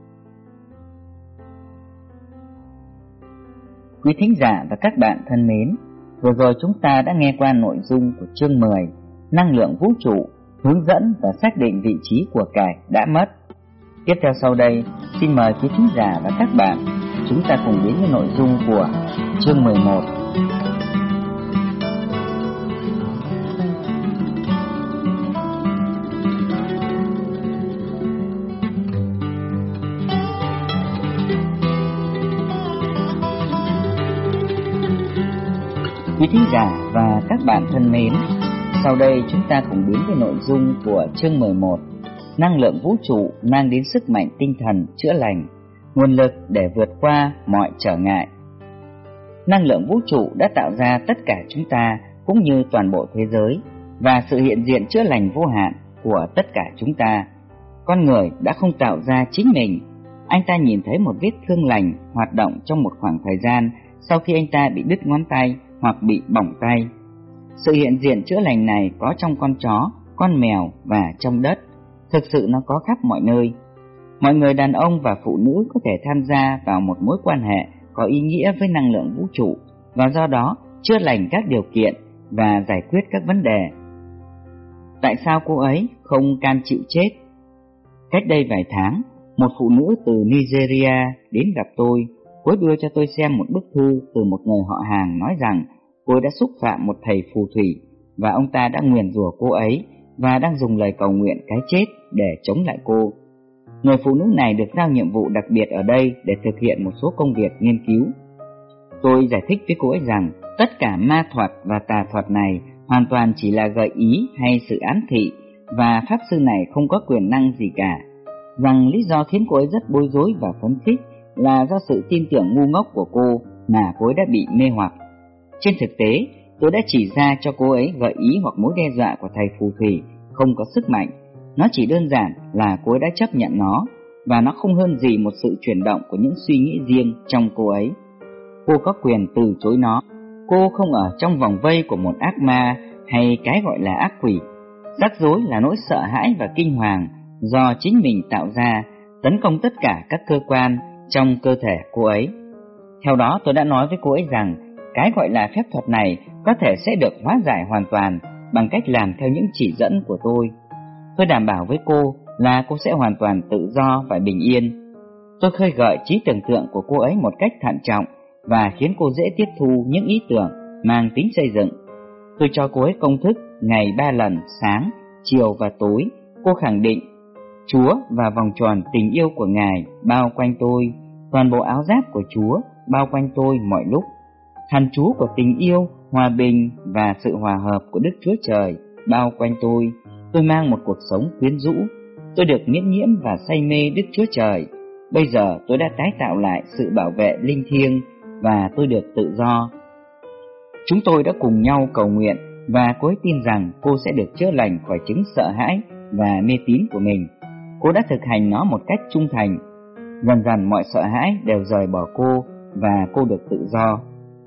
Quý thính giả và các bạn thân mến, vừa rồi chúng ta đã nghe qua nội dung của chương mười, năng lượng vũ trụ, hướng dẫn và xác định vị trí của cải đã mất. Tiếp theo sau đây, xin mời quý thính giả và các bạn, chúng ta cùng đến với nội dung của chương mười một. Quý thính giả và các bạn thân mến, sau đây chúng ta cùng đến với nội dung của chương mười một, năng lượng vũ trụ mang đến sức mạnh tinh thần chữa lành, nguồn lực để vượt qua mọi trở ngại. Năng lượng vũ trụ đã tạo ra tất cả chúng ta cũng như toàn bộ thế giới và sự hiện diện chữa lành vô hạn của tất cả chúng ta. Con người đã không tạo ra chính mình. Anh ta nhìn thấy một vết thương lành hoạt động trong một khoảng thời gian sau khi anh ta bị đứt ngón tay hoặc bị bỏng tay. Sự hiện diện chữa lành này có trong con chó, con mèo và trong đất. Thực sự nó có khắp mọi nơi. Mọi người đàn ông và phụ nữ có thể tham gia vào một mối quan hệ có ý nghĩa với năng lượng vũ trụ và do đó chữa lành các điều kiện và giải quyết các vấn đề. Tại sao cô ấy không cam chịu chết? Cách đây vài tháng, một phụ nữ từ Nigeria đến gặp tôi. Cô đưa cho tôi xem một bức thư từ một người họ hàng nói rằng cô ấy đã xúc phạm một thầy phù thủy và ông ta đã nguyền rủa cô ấy và đang dùng lời cầu nguyện cái chết để chống lại cô. Người phụ nữ này được giao nhiệm vụ đặc biệt ở đây để thực hiện một số công việc nghiên cứu. Tôi giải thích với cô ấy rằng tất cả ma thuật và tà thuật này hoàn toàn chỉ là gợi ý hay sự ám thị và pháp sư này không có quyền năng gì cả. Rằng lý do khiến cô ấy rất bối rối và phấn khích là do sự tin tưởng ngu ngốc của cô mà cô ấy đã bị mê hoặc. Trên thực tế, tôi đã chỉ ra cho cô ấy gợi ý hoặc mối đe dọa của thầy phù thủy không có sức mạnh. Nó chỉ đơn giản là cô ấy đã chấp nhận nó, và nó không hơn gì một sự chuyển động của những suy nghĩ riêng trong cô ấy. Cô có quyền từ chối nó. Cô không ở trong vòng vây của một ác ma hay cái gọi là ác quỷ. Rắc rối là nỗi sợ hãi và kinh hoàng do chính mình tạo ra, tấn công tất cả các cơ quan trong cơ thể cô ấy. Theo đó, tôi đã nói với cô ấy rằng cái gọi là phép thuật này có thể sẽ được hóa giải hoàn toàn bằng cách làm theo những chỉ dẫn của tôi. Tôi đảm bảo với cô là cô sẽ hoàn toàn tự do và bình yên. Tôi khơi gợi trí tưởng tượng của cô ấy một cách thận trọng và khiến cô dễ tiếp thu những ý tưởng mang tính xây dựng. Tôi cho cô ấy công thức ngày ba lần, sáng, chiều và tối. Cô khẳng định Chúa và vòng tròn tình yêu của Ngài bao quanh tôi, toàn bộ áo giáp của Chúa bao quanh tôi mọi lúc. Thần Chúa của tình yêu, hòa bình và sự hòa hợp của Đức Chúa Trời bao quanh tôi. Tôi mang một cuộc sống quyến rũ. Tôi được miễn nhiễm và say mê Đức Chúa Trời. Bây giờ tôi đã tái tạo lại sự bảo vệ linh thiêng và tôi được tự do. Chúng tôi đã cùng nhau cầu nguyện và cô ấy tin rằng cô sẽ được chữa lành khỏi chứng sợ hãi và mê tín của mình. Cô đã thực hành nó một cách trung thành. Dần dần mọi sợ hãi đều rời bỏ cô và cô được tự do.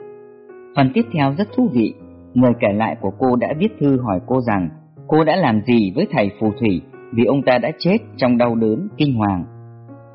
Phần tiếp theo rất thú vị. Người kể lại của cô đã viết thư hỏi cô rằng cô đã làm gì với thầy phù thủy vì ông ta đã chết trong đau đớn kinh hoàng.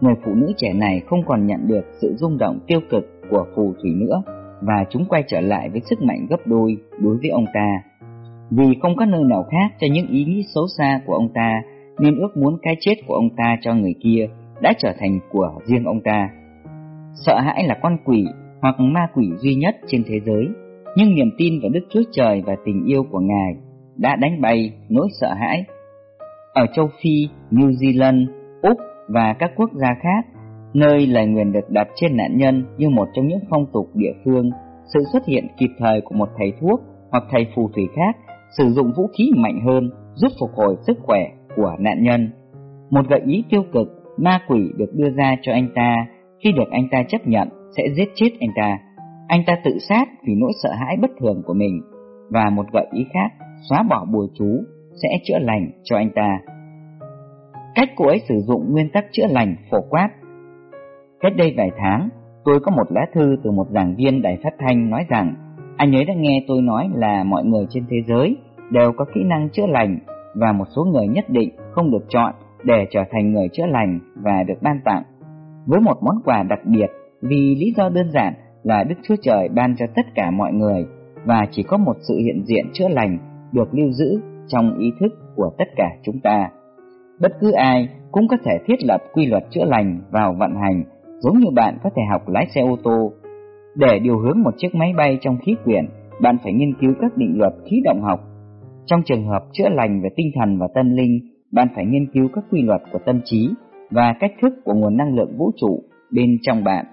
người phụ nữ trẻ này không còn nhận được sự rung động tiêu cực của phù thủy nữa, và chúng quay trở lại với sức mạnh gấp đôi đối với ông ta. Vì không có nơi nào khác cho những ý nghĩ xấu xa của ông ta, nên ước muốn cái chết của ông ta cho người kia đã trở thành của riêng ông ta. Sợ hãi là con quỷ hoặc ma quỷ duy nhất trên thế giới, nhưng niềm tin vào Đức Chúa Trời và tình yêu của Ngài đã đánh bay nỗi sợ hãi. Ở châu Phi, New Zealand, Úc và các quốc gia khác, nơi lời nguyền được đặt trên nạn nhân như một trong những phong tục địa phương, sự xuất hiện kịp thời của một thầy thuốc hoặc thầy phù thủy khác sử dụng vũ khí mạnh hơn giúp phục hồi sức khỏe của nạn nhân. Một gợi ý tiêu cực, ma quỷ được đưa ra cho anh ta khi được anh ta chấp nhận sẽ giết chết anh ta. Anh ta tự sát vì nỗi sợ hãi bất thường của mình, và một gợi ý khác, xóa bỏ bùa chú, sẽ chữa lành cho anh ta. Cách cô ấy sử dụng nguyên tắc chữa lành phổ quát. Cách đây vài tháng, tôi có một lá thư từ một giảng viên đài phát thanh nói rằng anh ấy đã nghe tôi nói là mọi người trên thế giới đều có kỹ năng chữa lành, và một số người nhất định không được chọn để trở thành người chữa lành và được ban tặng với một món quà đặc biệt, vì lý do đơn giản là Đức Chúa Trời ban cho tất cả mọi người, và chỉ có một sự hiện diện chữa lành được lưu giữ trong ý thức của tất cả chúng ta. Bất cứ ai cũng có thể thiết lập quy luật chữa lành vào vận hành, giống như bạn có thể học lái xe ô tô. Để điều hướng một chiếc máy bay trong khí quyển, bạn phải nghiên cứu các định luật khí động học. Trong trường hợp chữa lành về tinh thần và tâm linh, bạn phải nghiên cứu các quy luật của tâm trí và cách thức của nguồn năng lượng vũ trụ bên trong bạn.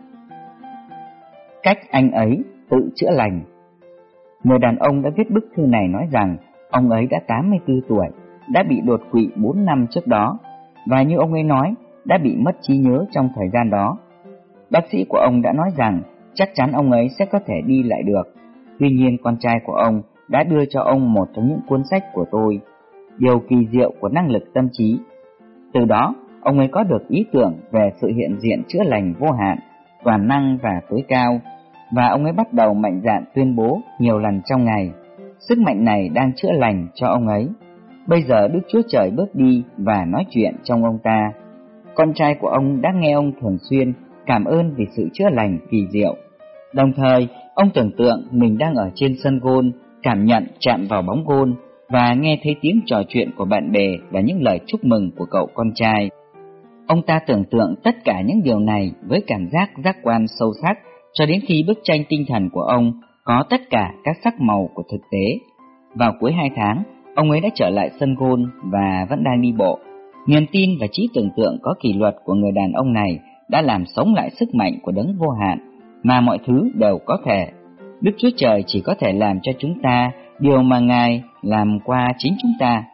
Cách anh ấy tự chữa lành. Người đàn ông đã viết bức thư này nói rằng ông ấy đã tám mươi tư tuổi, đã bị đột quỵ bốn năm trước đó, và như ông ấy nói, đã bị mất trí nhớ trong thời gian đó. Bác sĩ của ông đã nói rằng chắc chắn ông ấy sẽ có thể đi lại được. Tuy nhiên, con trai của ông đã đưa cho ông một trong những cuốn sách của tôi, Điều kỳ diệu của năng lực tâm trí. Từ đó, ông ấy có được ý tưởng về sự hiện diện chữa lành vô hạn, toàn năng và tối cao, và ông ấy bắt đầu mạnh dạn tuyên bố nhiều lần trong ngày. Sức mạnh này đang chữa lành cho ông ấy. Bây giờ Đức Chúa Trời bước đi và nói chuyện trong ông ta. Con trai của ông đã nghe ông thường xuyên cảm ơn vì sự chữa lành kỳ diệu. Đồng thời, ông tưởng tượng mình đang ở trên sân gôn, cảm nhận chạm vào bóng gôn và nghe thấy tiếng trò chuyện của bạn bè và những lời chúc mừng của cậu con trai. Ông ta tưởng tượng tất cả những điều này với cảm giác giác quan sâu sắc, cho đến khi bức tranh tinh thần của ông có tất cả các sắc màu của thực tế. Vào cuối hai tháng, ông ấy đã trở lại sân gôn và vẫn đang đi bộ. Niềm tin và trí tưởng tượng có kỷ luật của người đàn ông này đã làm sống lại sức mạnh của đấng vô hạn, mà mọi thứ đều có thể. Đức Chúa Trời chỉ có thể làm cho chúng ta điều mà Ngài làm qua chính chúng ta.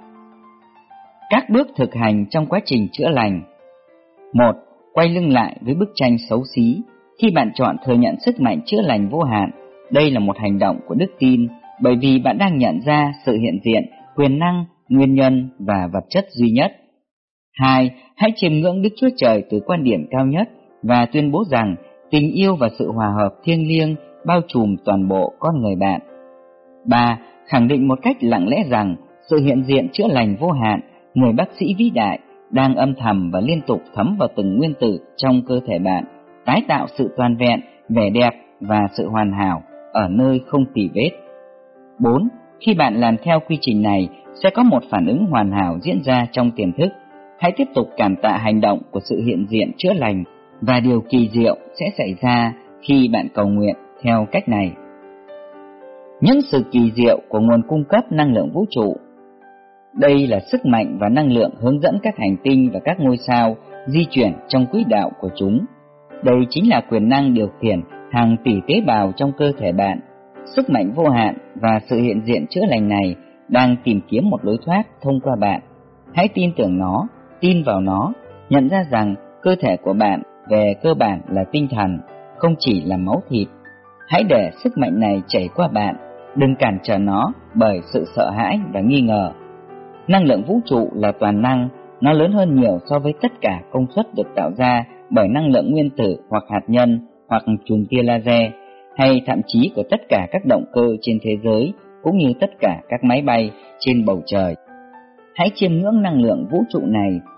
Các bước thực hành trong quá trình chữa lành. Một. Quay lưng lại với bức tranh xấu xí. Khi bạn chọn thừa nhận sức mạnh chữa lành vô hạn, đây là một hành động của đức tin, bởi vì bạn đang nhận ra sự hiện diện, quyền năng, nguyên nhân và vật chất duy nhất. Hai. Hãy chiêm ngưỡng Đức Chúa Trời từ quan điểm cao nhất và tuyên bố rằng tình yêu và sự hòa hợp thiêng liêng bao trùm toàn bộ con người bạn. Ba. Khẳng định một cách lặng lẽ rằng sự hiện diện chữa lành vô hạn, người bác sĩ vĩ đại, đang âm thầm và liên tục thấm vào từng nguyên tử trong cơ thể bạn, tái tạo sự toàn vẹn, vẻ đẹp và sự hoàn hảo ở nơi không tì vết. Bốn. Khi bạn làm theo quy trình này, sẽ có một phản ứng hoàn hảo diễn ra trong tiềm thức. Hãy tiếp tục cảm tạ hành động của sự hiện diện chữa lành, và điều kỳ diệu sẽ xảy ra khi bạn cầu nguyện theo cách này. Những sự kỳ diệu của nguồn cung cấp năng lượng vũ trụ. Đây là sức mạnh và năng lượng hướng dẫn các hành tinh và các ngôi sao di chuyển trong quỹ đạo của chúng. Đây chính là quyền năng điều khiển hàng tỷ tế bào trong cơ thể bạn. Sức mạnh vô hạn và sự hiện diện chữa lành này đang tìm kiếm một lối thoát thông qua bạn. Hãy tin tưởng nó, tin vào nó, nhận ra rằng cơ thể của bạn về cơ bản là tinh thần, không chỉ là máu thịt. Hãy để sức mạnh này chảy qua bạn, đừng cản trở nó bởi sự sợ hãi và nghi ngờ. Năng lượng vũ trụ là toàn năng, nó lớn hơn nhiều so với tất cả công suất được tạo ra bởi năng lượng nguyên tử hoặc hạt nhân hoặc chùm tia laser, hay thậm chí của tất cả các động cơ trên thế giới, cũng như tất cả các máy bay trên bầu trời. Hãy chiêm ngưỡng năng lượng vũ trụ này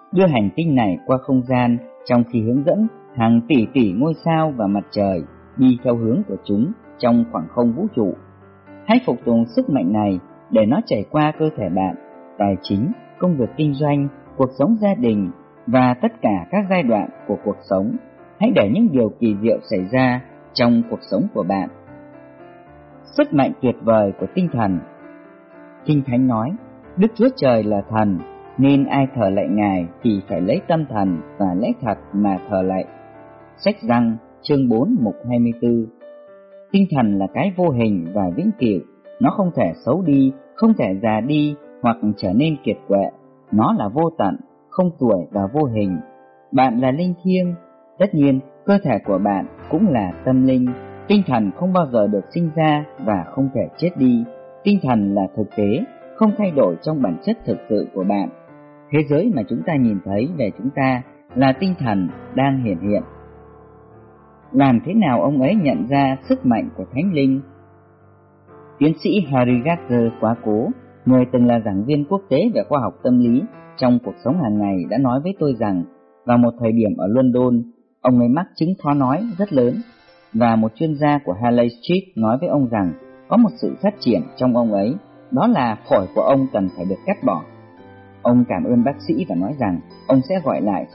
đưa hành tinh này qua không gian, trong khi hướng dẫn hàng tỷ tỷ ngôi sao và mặt trời đi theo hướng của chúng trong khoảng không vũ trụ. Hãy phục tùng sức mạnh này để nó chảy qua cơ thể bạn, tài chính, công việc kinh doanh, cuộc sống gia đình và tất cả các giai đoạn của cuộc sống. Hãy để những điều kỳ diệu xảy ra trong cuộc sống của bạn. Sức mạnh tuyệt vời của tinh thần. Kinh Thánh nói, Đức Chúa Trời là thần, nên ai thờ lạy Ngài thì phải lấy tâm thần và lẽ thật mà thờ lạy. Sách Giăng chương bốn mục hai mươi tư. Tinh thần là cái vô hình và vĩnh cửu, nó không thể xấu đi, không thể già đi hoặc trở nên kiệt quệ. Nó là vô tận, không tuổi và vô hình. Bạn là linh thiêng, tất nhiên cơ thể của bạn cũng là tâm linh. Tinh thần không bao giờ được sinh ra và không thể chết đi. Tinh thần là thực tế, không thay đổi trong bản chất thực sự của bạn. Thế giới mà chúng ta nhìn thấy về chúng ta là tinh thần đang hiện hiện. Làm thế nào ông ấy nhận ra sức mạnh của Thánh Linh? Tiến sĩ Harry Gardner quá cố, người từng là giảng viên quốc tế về khoa học tâm lý trong cuộc sống hàng ngày, đã nói với tôi rằng vào một thời điểm ở London, ông ấy mắc chứng khó nói rất lớn, và một chuyên gia của Harley Street nói với ông rằng có một sự phát triển trong ông ấy, đó là phổi của ông cần phải được cắt bỏ. Ông cảm ơn bác sĩ và nói rằng ông sẽ gọi lại